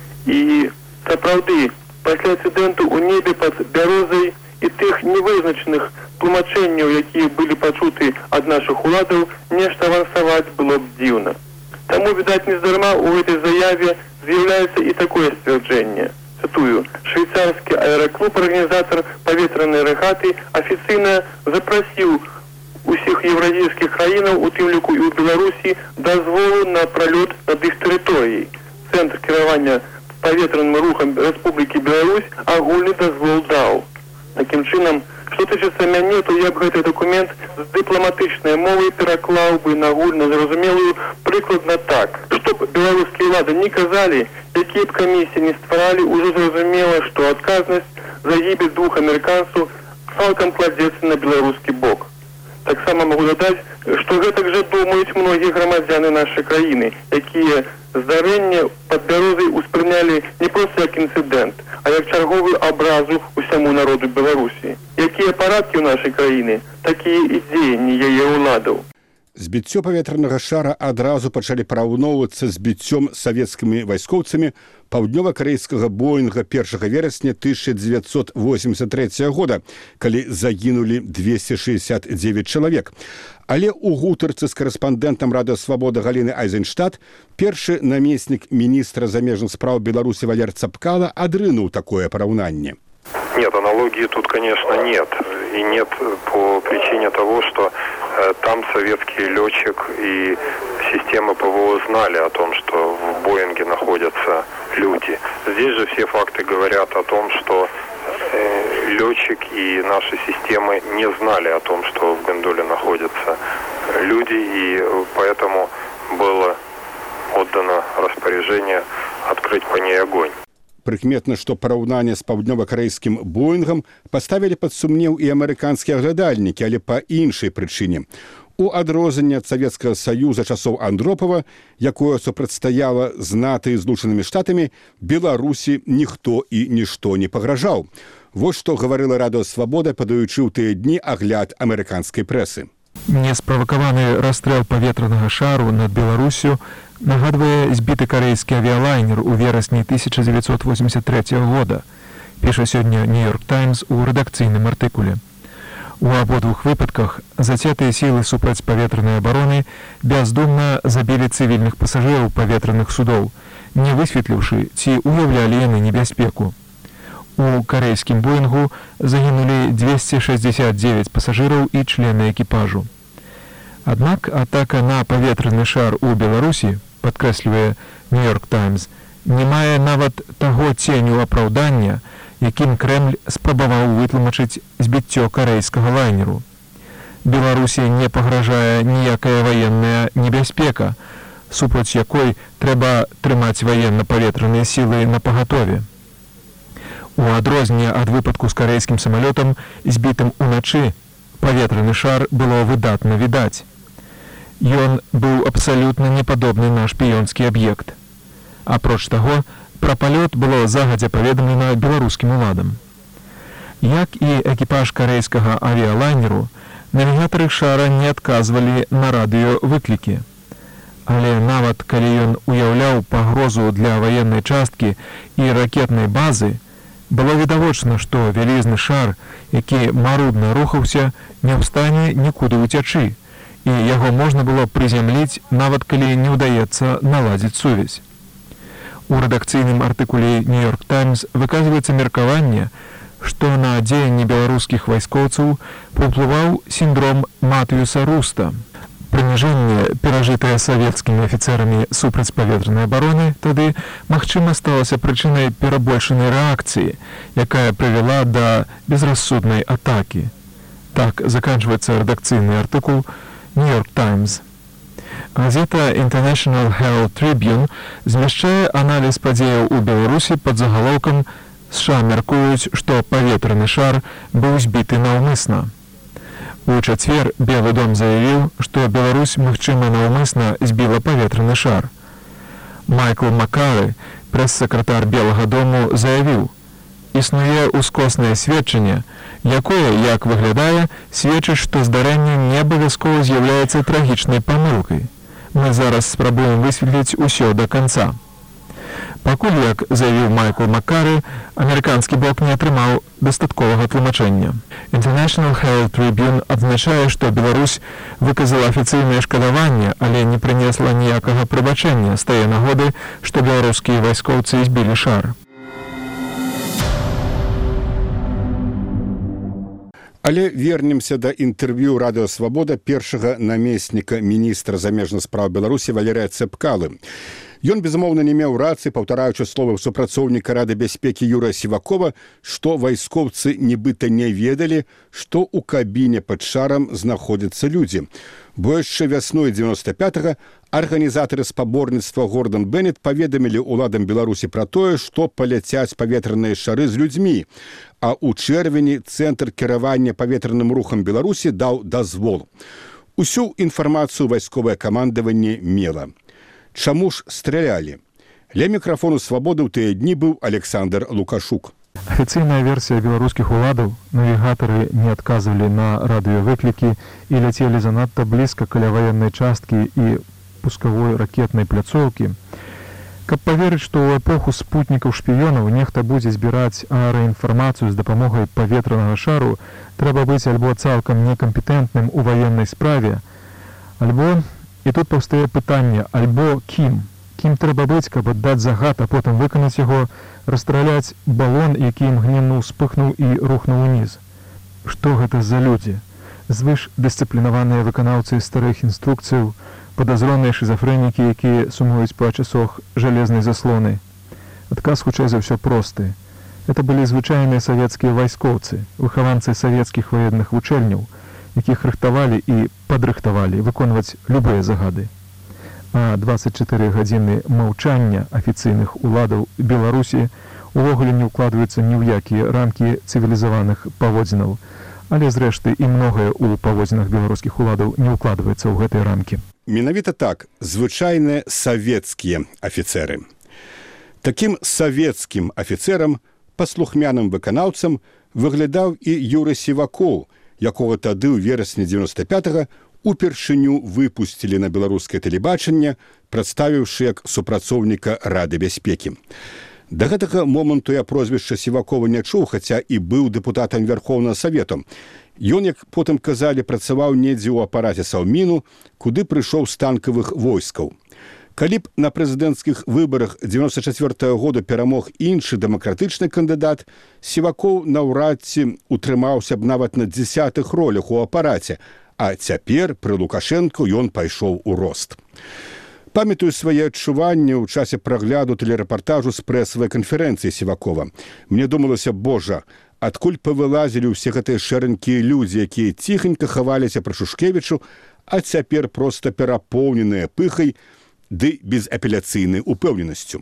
І сапраўды, пасля інцыдэнту ў небе пад Бярозай і тых невызначаных тлумачэнняў, якія былі пачуты ад нашых уладаў, нешта авансаваць было б дзіўна. Таму, відаць, нездарма ў гэтай заяве з'яўляецца і такое сцвярджэнне. Цитую, швейцарский аэроклуб, организатор паветранной рэгаты, афіцыйна запрасіў усіх еўразійскіх краінаў, у тым ліку і ў Беларусі, дазволу на пролёт над іх тэрыторыяй. Цэнтр кіравання паветраным рухам Рэспублікі Беларусь агульны дазвол даў. Такім чынам, што тычыцца мяне, то я б гэты дакумент з дыпламатычнай мовай пераклаў бы на агульна зразумелую прыкладна так. Чтоб беларускія ўлады не казалі, якія б камісіі не стваралі, ужо зразумела, што адказнасць за гібель 2 амерыканцаў цалкам кладзецца на беларускі бок. Таксама магу дадаць, што гэтак жа думаюць многія грамадзяны нашай краіны, якія здарэнне пад Бярозай успрынялі не проста як інцыдэнт, а як чарговую абразу ўсяму народу Беларусі. Якія парадкі ў нашай краіны, такія і дзеянні яе ўладаў. Збіццё паветранага шара адразу пачалі параўноўвацца з біццём савецкімі вайскоўцамі паўднёва-карэйскага Боінга 1 верасня 1983 года, калі загінулі 269 чалавек. Але ў гутарцы з карэспандэнтам Радыё Свабода Галіны Айзенштадт першы намеснік міністра замежных спраў Беларусі Валер Цапкала адрынуў такое параўнанне. Нет, аналогии тут, конечно, нет. И нет по причине того, что там советский летчик и система ПВО знали о том, что в Боинге находятся люди. Здесь же все факты говорят о том, что летчик и наши системы не знали о том, что в гондоле находятся люди, и поэтому было отдано распоряжение открыть по ней огонь. Прыкметна, што параўнанне з паўднёва-карэйскім Боінгам паставілі пад сумнеў і амерыканскія глядальнікі, але па іншай прычыне. У адрозненне ад Савецкага Саюза часоў Андропава, якое супрацьстаяла з НАТО і Злучанымі Штатамі, Беларусі ніхто і нішто не пагражаў. Вось што гаварыла радыё «Свабода», падаючы ў тыя дні агляд амерыканскай прэсы. Несправакаваны расстрэл паветранага шару над Беларусю нагадвае збіты карэйскі авіялайнер у верасні 1983 года, піша сёння «Нью-Йорк Таймс» у рэдакцыйным артыкуле. У абодвух выпадках зацятыя сілы супрацьпаветранай абароны бяздумна забілі цывільных пасажыраў паветраных судоў, не высветліўшы, ці уяўлялі яны небяспеку. У карэйскім «Боінгу» загінулі 269 пасажыраў і члены экіпажу. Аднак атака на паветраны шар у Беларусі, падкрэслівае «Нью-Йорк Таймс», не мае нават таго ценю апраўдання, якім Крэмль спрабаваў вытлумачыць збіццё карэйскага лайнеру. Беларусі не пагражае ніякая ваенная небяспека, супраць якой трэба трымаць ваенна-паветраныя сілы напагатове. У адрозненне ад выпадку з карэйскім самалётам, збітым уначы, паветраны шар было выдатна відаць. Ён быў абсалютна не падобны на шпіёнскі аб'ект. Апроч таго, пра палёт было загадзя паведамлена беларускім уладам. Як і экіпаж карэйскага авіялайнеру, навігатары шара не адказвалі на радыёвыклікі. Але нават калі ён уяўляў пагрозу для ваеннай часткі і ракетнай базы, было відавочна, што вялізны шар, які марудна рухаўся, не ў стане нікуды ўцячы, і яго можна было прызямліць, нават калі не ўдаецца наладзіць сувязь. У рэдакцыйным артыкуле «Нью-Йорк Таймс» выказваецца меркаванне, што на дзеянні беларускіх вайскоўцаў паўплываў сіндром Матыюса Руста. Прыніжэнне, перажытае савецкімі афіцэрамі супрацьпаветранай абароны, тады, магчыма, сталася прычынай перабольшанай рэакцыі, якая прывяла да безрассуднай атакі. Так заканчваецца рэдакцыйны артыкул «Нью-Йорк Таймс». Газета International Herald Tribune змяшчае аналіз падзеяў у Беларусі пад загалоўкам «США мяркуюць, што паветраны шар быў збіты наўмысна». У чацвер Белы дом заявіў, што Беларусь, магчыма, наўмысна збіла паветраны шар. Майкл Маккары, прэс-сакратар Белага дому, заявіў: «Існуе ускоснае сведчанне, якое, як выглядае, сведчыць, што здарэнне не абавязкова з'яўляецца трагічнай памылкай. Мы зараз спрабуем высветліць усё да канца». Пакуль, як заявіў Майкл Маккары, амерыканскі бок не атрымаў дастатковага тлумачэння. International Herald Tribune адзначае, што Беларусь выказала афіцыйнае шкадаванне, але не прынесла ніякага прабачэння з тае нагоды, што беларускія вайскоўцы збілі шар. Але вернемся да інтэрв'ю радыё «Свабода» першага намесніка міністра замежных спраў Беларусі Валерыя Цэпкалы. Ён, безумоўна, не меў рацыі, паўтараючы словы супрацоўніка Рады бяспекі Юрыя Сівакова, што вайскоўцы нібыта не ведалі, што ў кабіне пад шарам знаходзяцца людзі. Бо яшчэ вясной 95-го арганізатары спаборніцтва Гордан Беннет паведамілі ўладам Беларусі пра тое, што паляцяць паветраныя шары з людзьмі, а ў чэрвені Цэнтр кіравання паветраным рухам Беларусі даў дазвол. Усю інфармацыю вайсковае камандаванне мела. Чаму ж стралялі? Ля мікрафону «Свабоды» ў тыя дні быў Александр Лукашук. Афіцыйная версія беларускіх уладаў: навігатары не адказвалі на радыёвыклікі і ляцелі занадта блізка каля ваеннай часткі і пускавой ракетнай пляцоўкі. Каб паверыць, што ў эпоху спутнікаў-шпіёнаў нехта будзе збіраць аэраінфармацыю з дапамогай паветранага шару, трэба быць альбо цалкам некампетэнтным у ваеннай справе, альбо, і тут паўстае пытанне, альбо кім? Кім трэба быць, каб аддаць загад, а потым выканаць яго, расстраляць балон, які імгненна ўспыхнуў і рухнуў уніз. Што гэта за людзі? Звыш дысцыплінаваныя выканаўцы старых інструкцыяў, падазроныя шызафрэнікі, якія сумуюць па часах жалезнай заслоны. Адказ хутчэй за ўсё просты. Это былі звычайныя савецкія вайскоўцы, выхаванцы савецкіх ваенных вучэльняў, якіх рыхтавалі і падрыхтавалі выконваць любыя загады. А 24 гадзіны маўчання афіцыйных уладаў Беларусі увогуле не ўкладваюцца ні ў якія рамкі цывілізаваных паводзінаў, але, зрэшты, і многае ў паводзінах беларускіх уладаў не ўкладваецца ў гэтыя рамкі. Менавіта так, звычайныя савецкія афіцэры. Такім савецкім афіцэрам, паслухмяным выканаўцам, выглядаў і Юрый Сівакоў, якога тады ў верасні 95-го упершыню выпусцілі на беларускае тэлебачанне, прадставіўшы як супрацоўніка Рады бяспекі. Да гэтага моманту я прозвішча Сівакова не чуў, хаця і быў дэпутатам Верхоўнага Савету. Ён, як потым казалі, працаваў недзе ў апараце Саўміну, куды прыйшоў з танкавых войскаў. Калі б на прэзідэнцкіх выбарах 94-го года перамог іншы дэмакратычны кандыдат, Сівакоў наўрад ці утрымаўся б нават на 10-х ролях у апараце, а цяпер пры Лукашэнку ён пайшоў у рост. Памятаю свае адчуванні ў часе прагляду тэлерэпартажу з прэсавай канферэнцыі Сівакова. Мне думалася, божа, адкуль павылазілі ўсе гэтыя шэранькія людзі, якія ціхенька хаваліся пры Шушкевічу, а цяпер проста перапоўненыя пыхай ды безапеляцыйнай упэўненасцю.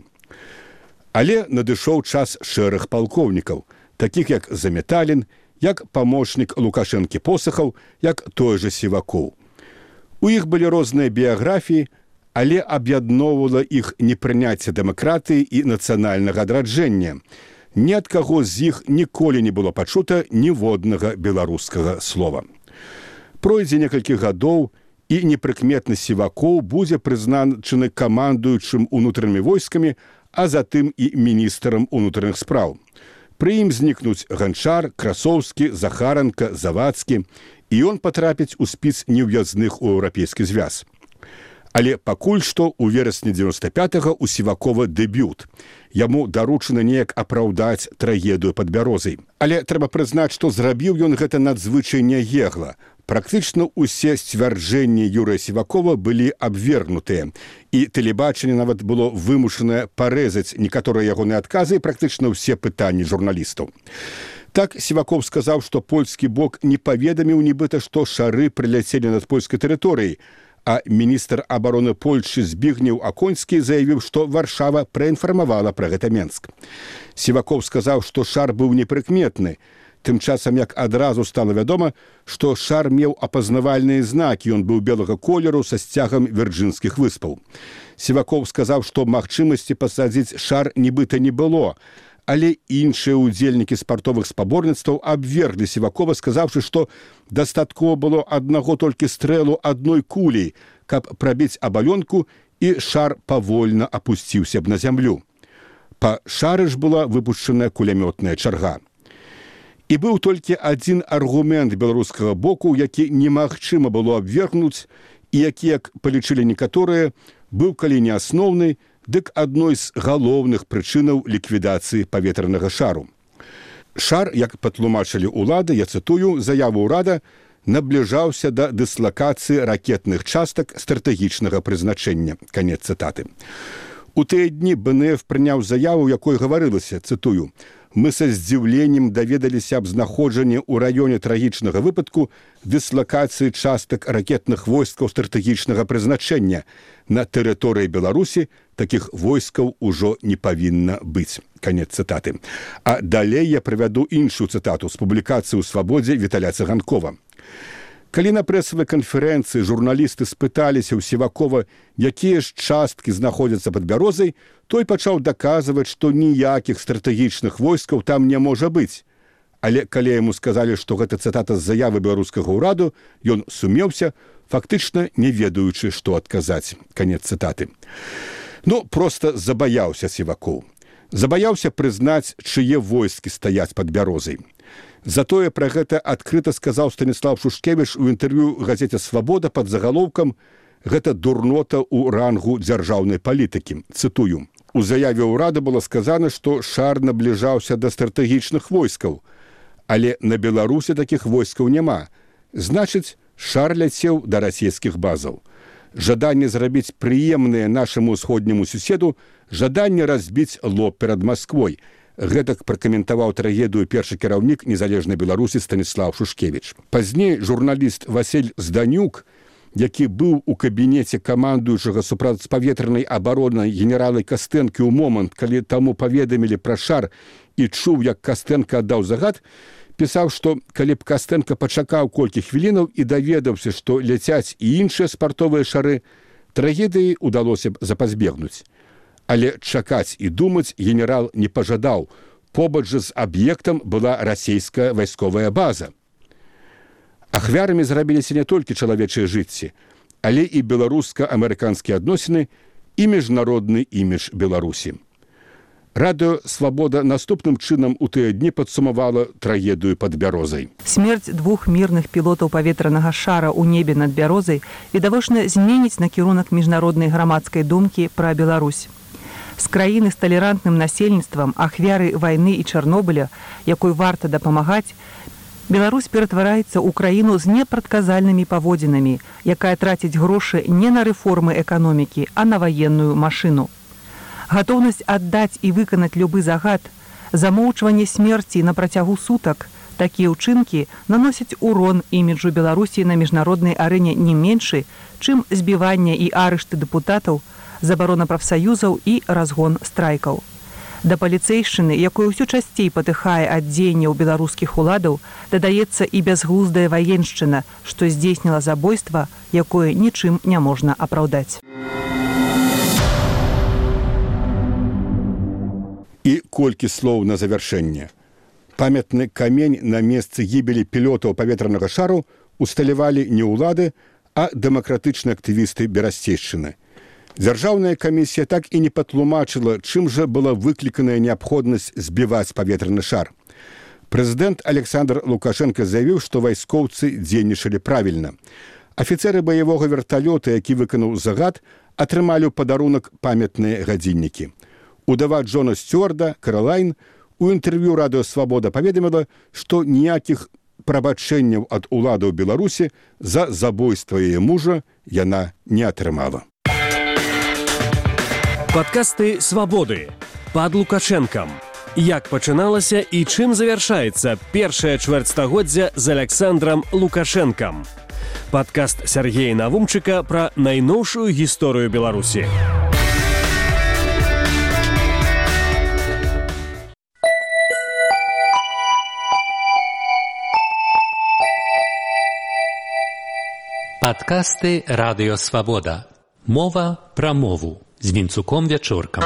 Але надышоў час шэрых палкоўнікаў, такіх як Заметалін, як памочнік Лукашэнкі Посахаў, як той жа Сівакоў. У іх былі розныя біяграфіі, але аб'ядноўвала іх непрыняцце дэмакратыі і нацыянальнага адраджэння. Ні ад каго з іх ніколі не было пачута ніводнага беларускага слова. Пройдзе некалькі гадоў, і непрыкметны Сівакоў будзе прызначаны камандуючым унутранымі войскамі, а затым і міністрам унутраных спраў. Пры ім знікнуць Ганчар, Красоўскі, Захаранка, Завадскі, і ён патрапіць у спіс неўязных у Еўрапейскі звяз. Але пакуль што ў верасні 95-го у Сівакова дэбют. Яму даручана неяк апраўдаць трагедыю пад Бярозай. Але трэба прызнаць, што зрабіў ён гэта надзвычай няегла. Практычна ўсе сцвярджэнні Юрыя Сівакова былі абвергнутыя, і тэлебачанне нават было вымушанае парэзаць некаторыя ягоныя адказы і практычна ўсе пытанні журналістаў. Так Сіваков сказаў, што польскі бок не паведаміў нібыта, што шары прыляцелі над польскай тэрыторыяй, а міністр абароны Польшчы Збігнеў Аконскі заявіў, што Варшава праінфармавала пра гэта Менск. Сіваков сказаў, што шар быў непрыкметны. Тым часам, як адразу стала вядома, што шар меў апазнавальныя знакі, ён быў белага колеру са сцягам Вірджынскіх выспаў. Сіваков сказаў, што магчымасці пасадзіць шар нібыта не было, але іншыя ўдзельнікі спартовых спаборніцтваў абверглі Сівакова, сказаўшы, што дастаткова было аднаго толькі стрэлу адной кулей, каб прабіць абалёнку, і шар павольна апусціўся б на зямлю. Па шары ж была выпушчаная кулямётная чарга. І быў толькі адзін аргумент беларускага боку, які немагчыма было абвергнуць, і які, як палічылі некаторыя, быў калі не асноўны, дык адной з галоўных прычынаў ліквідацыі паветранага шару. Шар, як патлумачылі ўлады, я цытую, заяву ўрада, набліжаўся да дыслакацыі ракетных частак стратэгічнага прызначэння. Канец цытаты. У тыя дні БНФ прыняў заяву, якой гаварылася, цытую, «Мы са здзіўленнем даведаліся аб знаходжанні ў раёне трагічнага выпадку дыслакацыі частак ракетных войскаў стратэгічнага прызначэння. На тэрыторыі Беларусі такіх войскаў ужо не павінна быць». Канец цытаты. А далей я прывяду іншую цытату з публікацыі ў «Свабодзе» Віталя Цыганкова. Калі на прэсавай канферэнцыі журналісты спыталіся ў Сівакова, якія ж часткі знаходзяцца пад Бярозай, той пачаў даказваць, што ніякіх стратэгічных войскаў там не можа быць. Але калі яму сказалі, што гэта цытата з заявы беларускага ўраду, ён сумеўся, фактычна не ведаючы, што адказаць. Канец цытаты. Проста забаяўся Сівакоў. Забаяўся прызнаць, чые войскі стаяць пад Бярозай. Затое пра гэта адкрыта сказаў Станіслав Шушкевіч у інтэрв'ю газеце «Свабода» пад загалоўкам «Гэта дурнота ў рангу дзяржаўнай палітыкі». Цытую. У заяве ўрада было сказана, што шар набліжаўся да стратэгічных войскаў, але на Беларусі такіх войскаў няма. Значыць, шар ляцеў да расійскіх базаў. Жаданне зрабіць прыемнае нашаму ўсходняму суседу, жаданне разбіць лоб перад Масквой. Гэтак пракаментаваў трагедыю першы кіраўнік незалежнай Беларусі Станіслав Шушкевіч. Пазней журналіст Васіль Зданюк, які быў у кабінеце камандуючага супрацьпаветранай абароны генерала Кастэнкі ў момант, калі таму паведамілі пра шар і чуў, як Кастэнка аддаў загад, пісаў, што калі б Кастэнка пачакаў колькі хвілінаў і даведаўся, што ляцяць і іншыя спартовыя шары, трагедыі ўдалося б запазбегнуць. Але чакаць і думаць генерал не пажадаў. Побач жа з аб'ектам была расійская вайсковая база. Ахвярамі зрабіліся не толькі чалавечыя жыцці, але і беларуска-амерыканскія адносіны і міжнародны імідж Беларусі. Радыё «Свабода» наступным чынам у тыя дні падсумавала трагедыю пад Бярозай. Смерць двух мірных пілотаў паветранага шара ў небе над Бярозай відавочна зменіць накірунак міжнароднай грамадскай думкі пра Беларусь. З краіны з талерантным насельніцтвам, ахвяры вайны і Чарнобыля, якой варта дапамагаць, Беларусь ператвараецца ў краіну з непрадказальнымі паводзінамі, якая траціць грошы не на рэформы эканомікі, а на ваенную машыну. Гатоўнасць аддаць і выканаць любы загад, замоўчванне смерці на працягу сутак, такія ўчынкі наносяць урон іміджу Беларусі на міжнароднай арэне не меншы, чым збіванне і арышты дэпутатаў, забарона прафсаюзаў і разгон страйкаў. Да паліцэйшчыны, якой усё часцей патыхае ад дзеянняў беларускіх уладаў, дадаецца і бязглуздая ваеншчына, што здзейсніла забойства, якое нічым не можна апраўдаць. І колькі слоў на завяршэнне. Памятны камень на месцы гібелі пілотаў паветранага шару усталявалі не ўлады, а дэмакратычныя актывісты берасцейшчыны. Дзяржаўная камісія так і не патлумачыла, чым жа была выкліканая неабходнасць збіваць паветраны шар. Прэзідэнт Александр Лукашенко заявіў, што вайскоўцы дзейнічалі правільна. Афіцэры баявога верталёта, які выканаў загад, атрымалі ў падарунак памятныя гадзіннікі. Удава Джона Стюарда, Каролайн, у інтэрв'ю радыё «Свабода» паведаміла, што ніякіх прабачэнняў ад уладаў Беларусі за забойства яе мужа яна не атрымала. Падкасты «Свабоды» пад Лукашэнкам. Як пачыналася і чым завяршаецца першае чвэрцьстагоддзя з Александрам Лукашэнкам. Падкаст Сергея Навумчыка пра найноўшую гісторыю Беларусі. Падкасты «Радыё Свабода». Мова пра мову. З Вінцуком Вячоркам.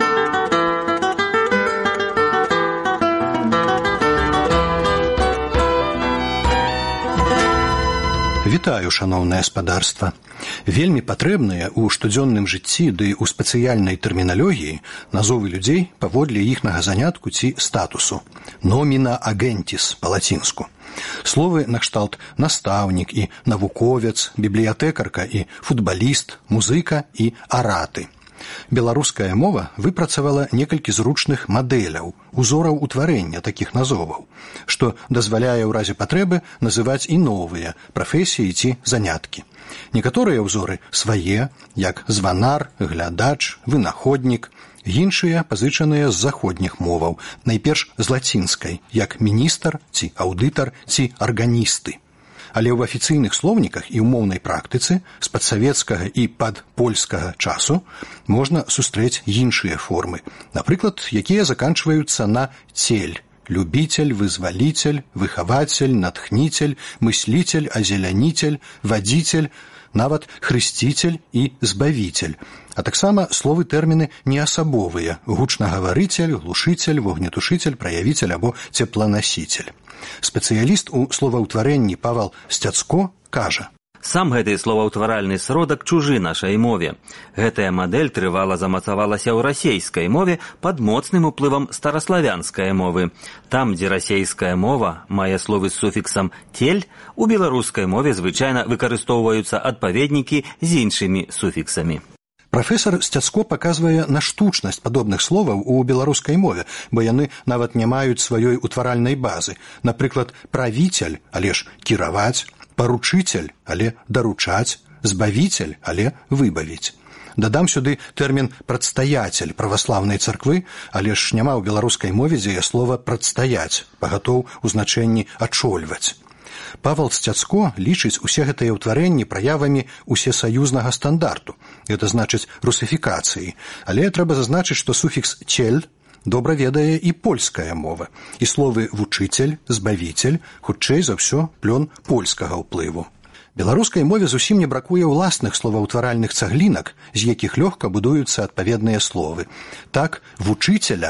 Вітаю, шаноўнае спадарства. Вельмі патрэбныя ў штодзённым жыцці ды ў спецыяльнай тэрміналогіі назовы людзей паводле іхнага занятку ці статусу. Номіна агентіс па-лацінску. Словы накшталт настаўнік і навуковец, бібліятэкарка і футбаліст, музыка і араты. Беларуская мова выпрацавала некалькі зручных мадэляў, узораў утварэння такіх назоваў, што дазваляе ў разе патрэбы называць і новыя прафесіі ці заняткі. Некаторыя ўзоры свае, як званар, глядач, вынаходнік, іншыя пазычаныя з заходніх моваў, найперш з лацінскай, як міністр ці аўдытар ці арганісты. Але ў афіцыйных слоўніках і ў моўнай практыцы з падсавецкага і падпольскага часу можна сустрэць іншыя формы, напрыклад, якія заканчваюцца на цель, любитель, вызвалитель, выхаватель, натхнитель, мыслитель, озеляніцель, вадзіцель, нават хрысціцель і збавіцель, а таксама словы-тэрміны неасабовыя: гучнагаварыцель, глушыцель, вогнетушыцель, праявіцель або цепланасіцель. Спецыяліст у словаўтварэнні Павал Сцяцко кажа: Сам гэты словаўтваральны сродак чужы нашай мове. Гэтая мадэль трывала замацавалася ў расейскай мове пад моцным уплывам стараславянскай мовы. Там, дзе расейская мова мае словы з суфіксам «тель», у беларускай мове звычайна выкарыстоўваюцца адпаведнікі з іншымі суфіксамі. Прафесар Сцяцко паказвае на штучнасць падобных словаў у беларускай мове, бо яны нават не маюць сваёй утваральнай базы. Напрыклад, правіцель, але ж кіраваць, паручыцель, але даручаць, збавіцель, але выбавіць. Дадам сюды тэрмін «прадстаяцель» праваслаўнай царквы, але ж няма ў беларускай мове дзеяслова «прадстаяць», пагатоў у значэнні «ачольваць». Павал Сцяцко лічыць усе гэтыя ўтварэнні праявамі усесаюзнага стандарту, гэта значыць русифікацыі, але трэба зазначыць, што суфікс «цель» добра ведае і польская мова, і словы «вучыцель», «збавіцель» хутчэй за ўсё плён польскага ўплыву. Беларускай мове зусім не бракуе ўласных словаўтваральных цаглінак, з якіх лёгка будуюцца адпаведныя словы. Так, вучыцеля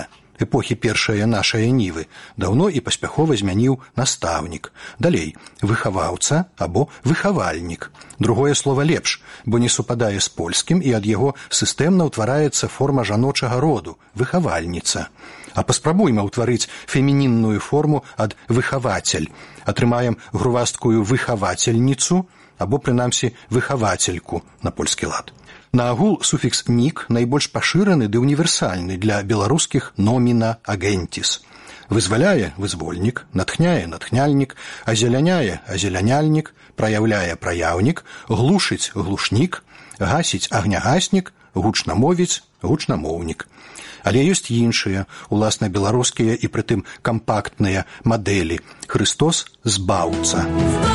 эпохі першае нашае нівы даўно і паспяхова змяніў настаўнік. Далей, выхаваўца або выхавальнік. Другое слова лепш, бо не супадае з польскім, і ад яго сістэмна ўтвараецца форма жаночага роду – выхавальніца. А паспрабуйма ўтварыць фемінінную форму ад выхавацель. Атрымаем грувасткую выхавацельніцу або, прынамсі, выхавацельку на польскі лад. Наагул суфікс «нік» найбольш пашыраны ды універсальны для беларускіх номіна агентіс. Вызваляе – вызвольнік, натхняе – натхняльнік, азеляняе – азеляняльнік, праяўляе – праяўнік, глушыць – глушнік, гасіць – агнягаснік, гучна мовіць – гучнамоўнік. Але ёсць іншыя, уласна беларускія і прытым кампактныя мадэлі. Хрыстос – збаўца.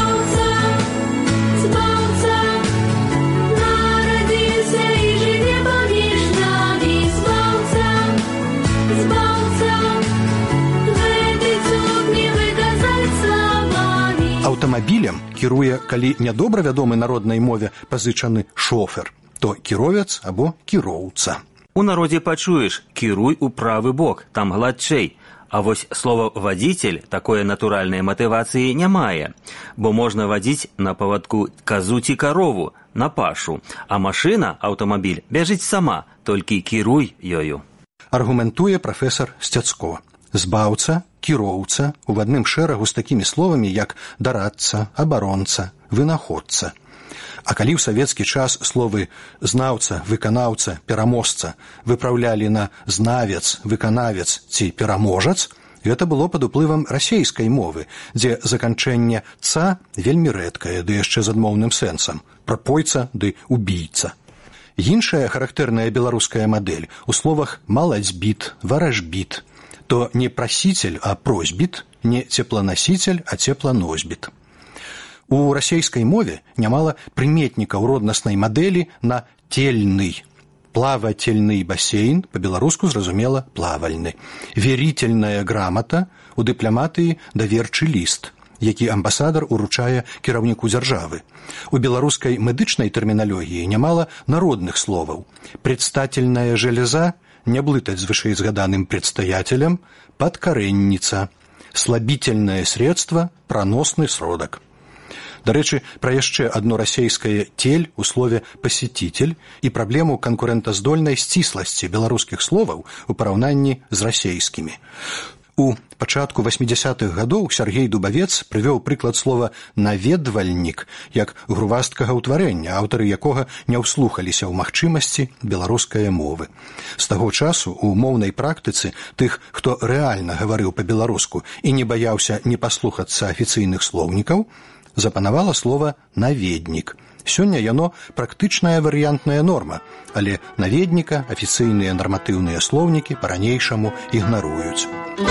Аўтамабілем кіруе, калі нядобра вядомы народнай мове пазычаны шофер, то кіровец або кіроўца. У народзе пачуеш «кіруй у правы бок», там гладчэй. А вось слова «вадзіцель» такое натуральнай матывацыі не мае, бо можна вадзіць на павадку казу ці карову, на пашу, а машына, аўтамабіль, бяжыць сама, толькі кіруй ёю. Аргументуе прафесар Сцяцко. Збаўца, кіроўца у адным шэрагу з такімі словамі, як дарадца, абаронца, вынаходца. А калі ў савецкі час словы знаўца, выканаўца, пераможца выпраўлялі на знавец, выканавец ці пераможац, гэта было пад уплывам расейскай мовы, дзе заканчэнне «ца» вельмі рэдкае, ды яшчэ з адмоўным сэнсам – прапойца ды убійца. Іншая характэрная беларуская мадэль у словах «маладзьбіт», «варажбіт», то не прасіцель, а просьбіт, не цепланасіцель, а цепланосьбіт. У расейскай мове нямала прыметнікаў роднаснай мадэлі на тельны. Плавательны басейн, па-беларуску зразумела плавальны. Верительная грамата, у дыпламатыі даверчы ліст, які амбасадар уручае кіраўніку дзяржавы. У беларускай медычнай тэрміналогіі нямала народных словаў. Предстательная железа, не блытаць з вышэйзгаданым предстоятелем, подкоренница, слабительное средство, проносный сродак. Дарэчы, пра яшчэ адно расейскае «тель» у слове «пасетитель» і праблему канкурэнтаздольнай сцісласці беларускіх словаў у параўнанні з расейскімі. У пачатку 80-х гадоў Сергей Дубавец прывёў прыклад слова «наведвальнік» як грувасткага ўтварэння, аўтары якога не ўслухаліся ў магчымасці беларускай мовы. З таго часу у моўнай практыцы тых, хто рэальна гаварыў па-беларуску і не баяўся не паслухацца афіцыйных слоўнікаў, запанавала слова «наведнік». Сёння яно практычная варыянтная норма, але наведніка афіцыйныя нарматыўныя слоўнікі па-ранейшаму ігнаруюць.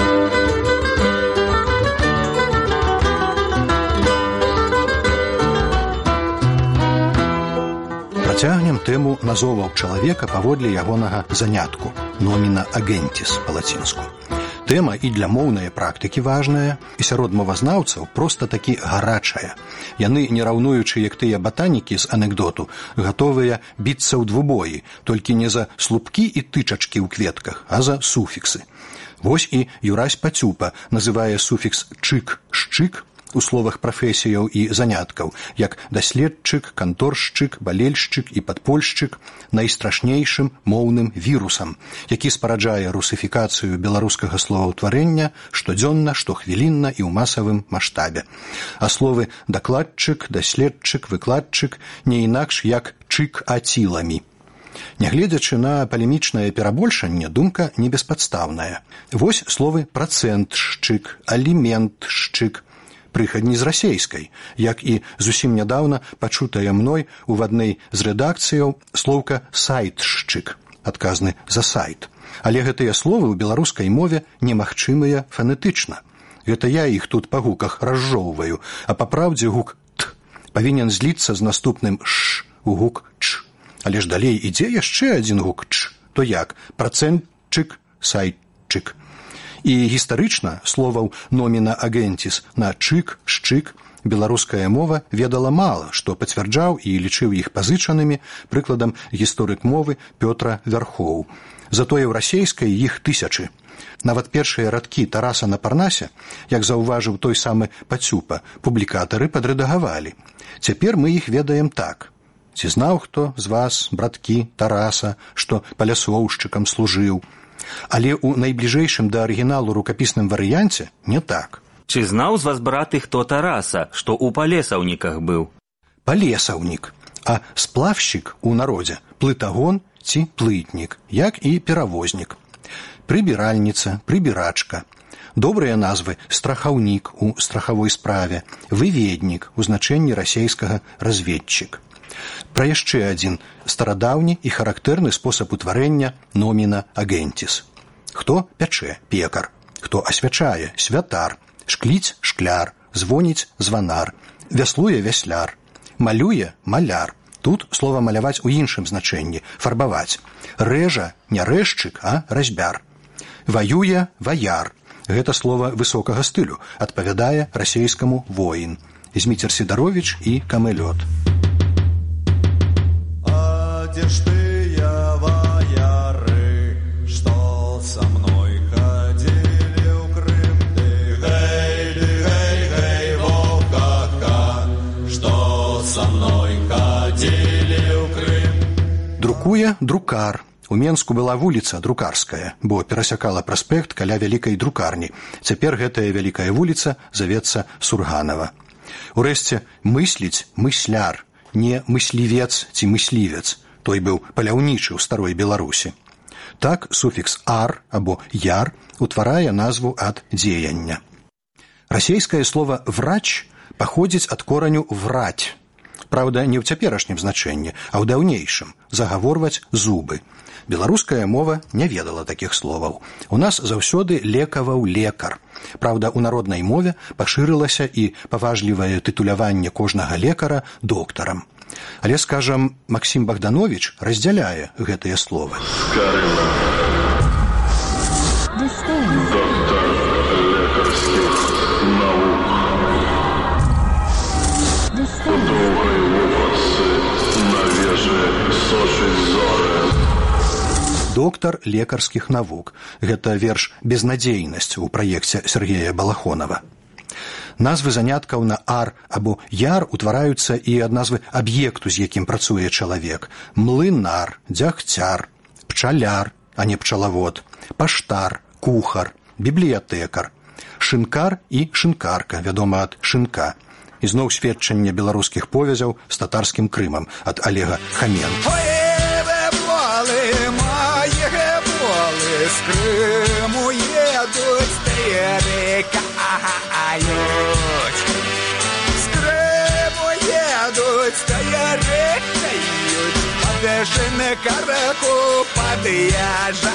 Працягнем тэму назоваў чалавека паводле ягонага занятку – номіна агентіс па-лацінску. Тэма і для моўнай практыкі важная, і сярод мовазнаўцаў проста такі гарачая. Яны, не раўнуючы, як тыя батанікі з анекдоту, гатовыя біцца ў двубоі, толькі не за слупкі і тычачкі ў кветках, а за суфіксы. Вось і Юрась Пацюпа называе суфікс «чык», «шчык» у словах прафесіяў і заняткаў, як даследчык, канторшчык, балельшчык і падпольшчык найстрашнейшым моўным вірусам, які спараджае русыфікацыю беларускага словаўтварэння штодзённа, штохвілінна і ў масавым маштабе. А словы дакладчык, даследчык, выкладчык не інакш як чык-аціламі. Нягледзячы на палемічнае перабольшанне, думка не беспадстаўная. Вось словы працэнтшчык, аліментшчык, прыхадні з расейскай, як і зусім нядаўна пачутая мной у адной з рэдакцыяў слоўка «сайтшчык», адказны за сайт. Але гэтыя словы ў беларускай мове немагчымыя фанетычна. Гэта я іх тут па гуках разжоўваю, а па праўдзе гук «т» павінен зліцца з наступным «ш» у гук «ч». Але ж далей ідзе яшчэ адзін гук «ч», то як працэнтчык, сайтчык. І гістарычна словаў номіна агентіс на чык, шчык беларуская мова ведала мала, што пацвярджаў і лічыў іх пазычанымі, прыкладам гісторык мовы Пётра Вярхоў. Затое ў расейскай іх тысячы. Нават першыя радкі Тараса на Парнасе, як заўважыў той самы Пацюпа, публікатары падрэдагавалі. Цяпер мы іх ведаем так. Ці знаў хто з вас, браткі Тараса, што паляслоўшчыкам служыў? Але ў найбліжэйшым да арыгіналу рукапісным варыянце не так. Ці знаў з вас, браты, хто Тараса, што ў палесаўніках быў? Палесаўнік, а сплавшчык у народзе плытагон ці плытнік, як і перавознік. Прыбіральніца, прыбірачка. Добрыя назвы страхаўнік у страхавой справе, выведнік у значэнні расейскага разведчык. Пра яшчэ адзін старадаўні і характэрны спосаб утварэння номіна агентіс. Хто пячэ – пекар, хто асвячае – святар, шкліць – шкляр, звоніць – званар, вяслуе – вясляр, малюе – маляр. Тут слова маляваць у іншым значэнні – фарбаваць. Рэжа – не рэзчык, а разьбяр. Ваюе – ваяр. Гэта слова высокага стылю, адпавядае расейскаму воін. Зміцер Сідаровіч і Камэлёт. А дзе ж тыя ваяры, што са мной хадзілі ў Крым? Ды гэй, вовка, што са мной хадзілі ў Крым? Друкуе друкар. У Менску была вуліца Друкарская, бо перасякала праспект каля вялікай друкарні. Цяпер гэтая вялікая вуліца завецца Сурганава. Урэшце, мысліць мысляр, не мыслівец ці мыслівец. Той быў паляўнічы ў старой Беларусі. Так суфікс «ар» або «яр» утварае назву ад дзеяння. Расейскае слова «врач» паходзіць ад кораню «враць». Праўда, не ў цяперашнім значэнні, а ў даўнейшым – загаворваць зубы. Беларуская мова не ведала такіх словаў. У нас заўсёды лекаваў лекар. Праўда, у народнай мове пашырылася і паважлівае тытуляванне кожнага лекара доктарам. Але, скажам, Максім Богданович раздзяляе гэтыя словы. Доктор лекарских наук. У доўгай вопратцы на вежы сочыць зоры. Доктар лекарскіх навук. Гэта верш «Безнадзейнасць» у праекце Сергея Балахонова. Назвы заняткаў на «ар» або «яр» утвараюцца і ад назвы аб'екту, з якім працуе чалавек. Млынар, дзягцяр, пчаляр, а не пчалавод, паштар, кухар, бібліятэкар, шынкар і шынкарка, вядома ад шынка. І зноў сведчанне беларускіх повязяў з татарскім Крымам ад Олега Хаменко. З Криму едуть, перекають. З Криму едуть, перекають. Подешене караку подъезжають.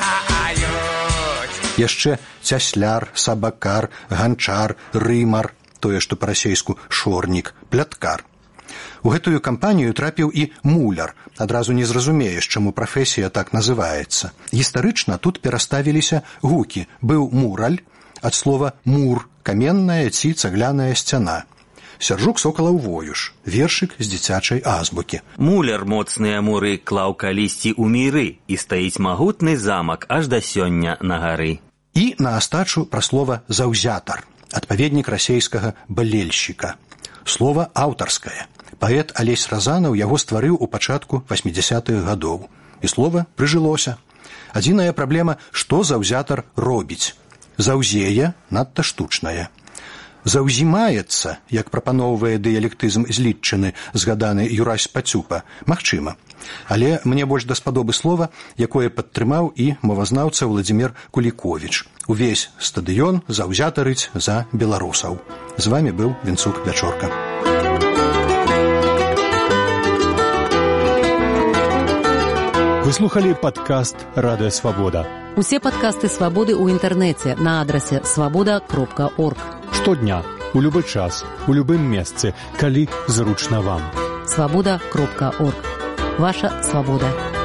Яшчэ цясляр, сабакар, ганчар, рымар, тое, што па-расейску шорнік, пляткар. У гэтую кампанію трапіў і муляр. Адразу не зразумееш, чаму прафесія так называецца. Гістарычна тут пераставіліся гукі. Быў мураль, ад слова «мур» – каменная ці цагляная сцяна. Сяржук Сокалаў Воюш, вершык з дзіцячай азбукі. Муляр моцныя муры клаў калісьці ў міры, і стаіць магутны замак аж да сёння на гары. І на астачу пра слова «заўзятар», адпаведнік расейскага «балельшчыка». Слова аўтарскае. Паэт Алесь Разанаў яго стварыў у пачатку 80-х гадоў. І слова прыжылося. Адзіная праблема, што заўзятар робіць. Заўзее надта штучнае. Заўзімаецца, як прапаноўвае дыялектызм з Літчыны, згаданы Юрась Пацюпа, магчыма. Але мне больш даспадобы слова, якое падтрымаў і мовазнаўца Владзімір Куліковіч. Увесь стадыён заўзятарыць за беларусаў. З вамі быў Вінцук Вячорка. Вы слухали падкаст «Радыё Свабода». Усе падкасты «Свабоды» ў інтэрнэце на адрасе свабода.орг. Штодня, у любы час, у любым месцы, калі зручна вам. Свабода.орг. Ваша свабода.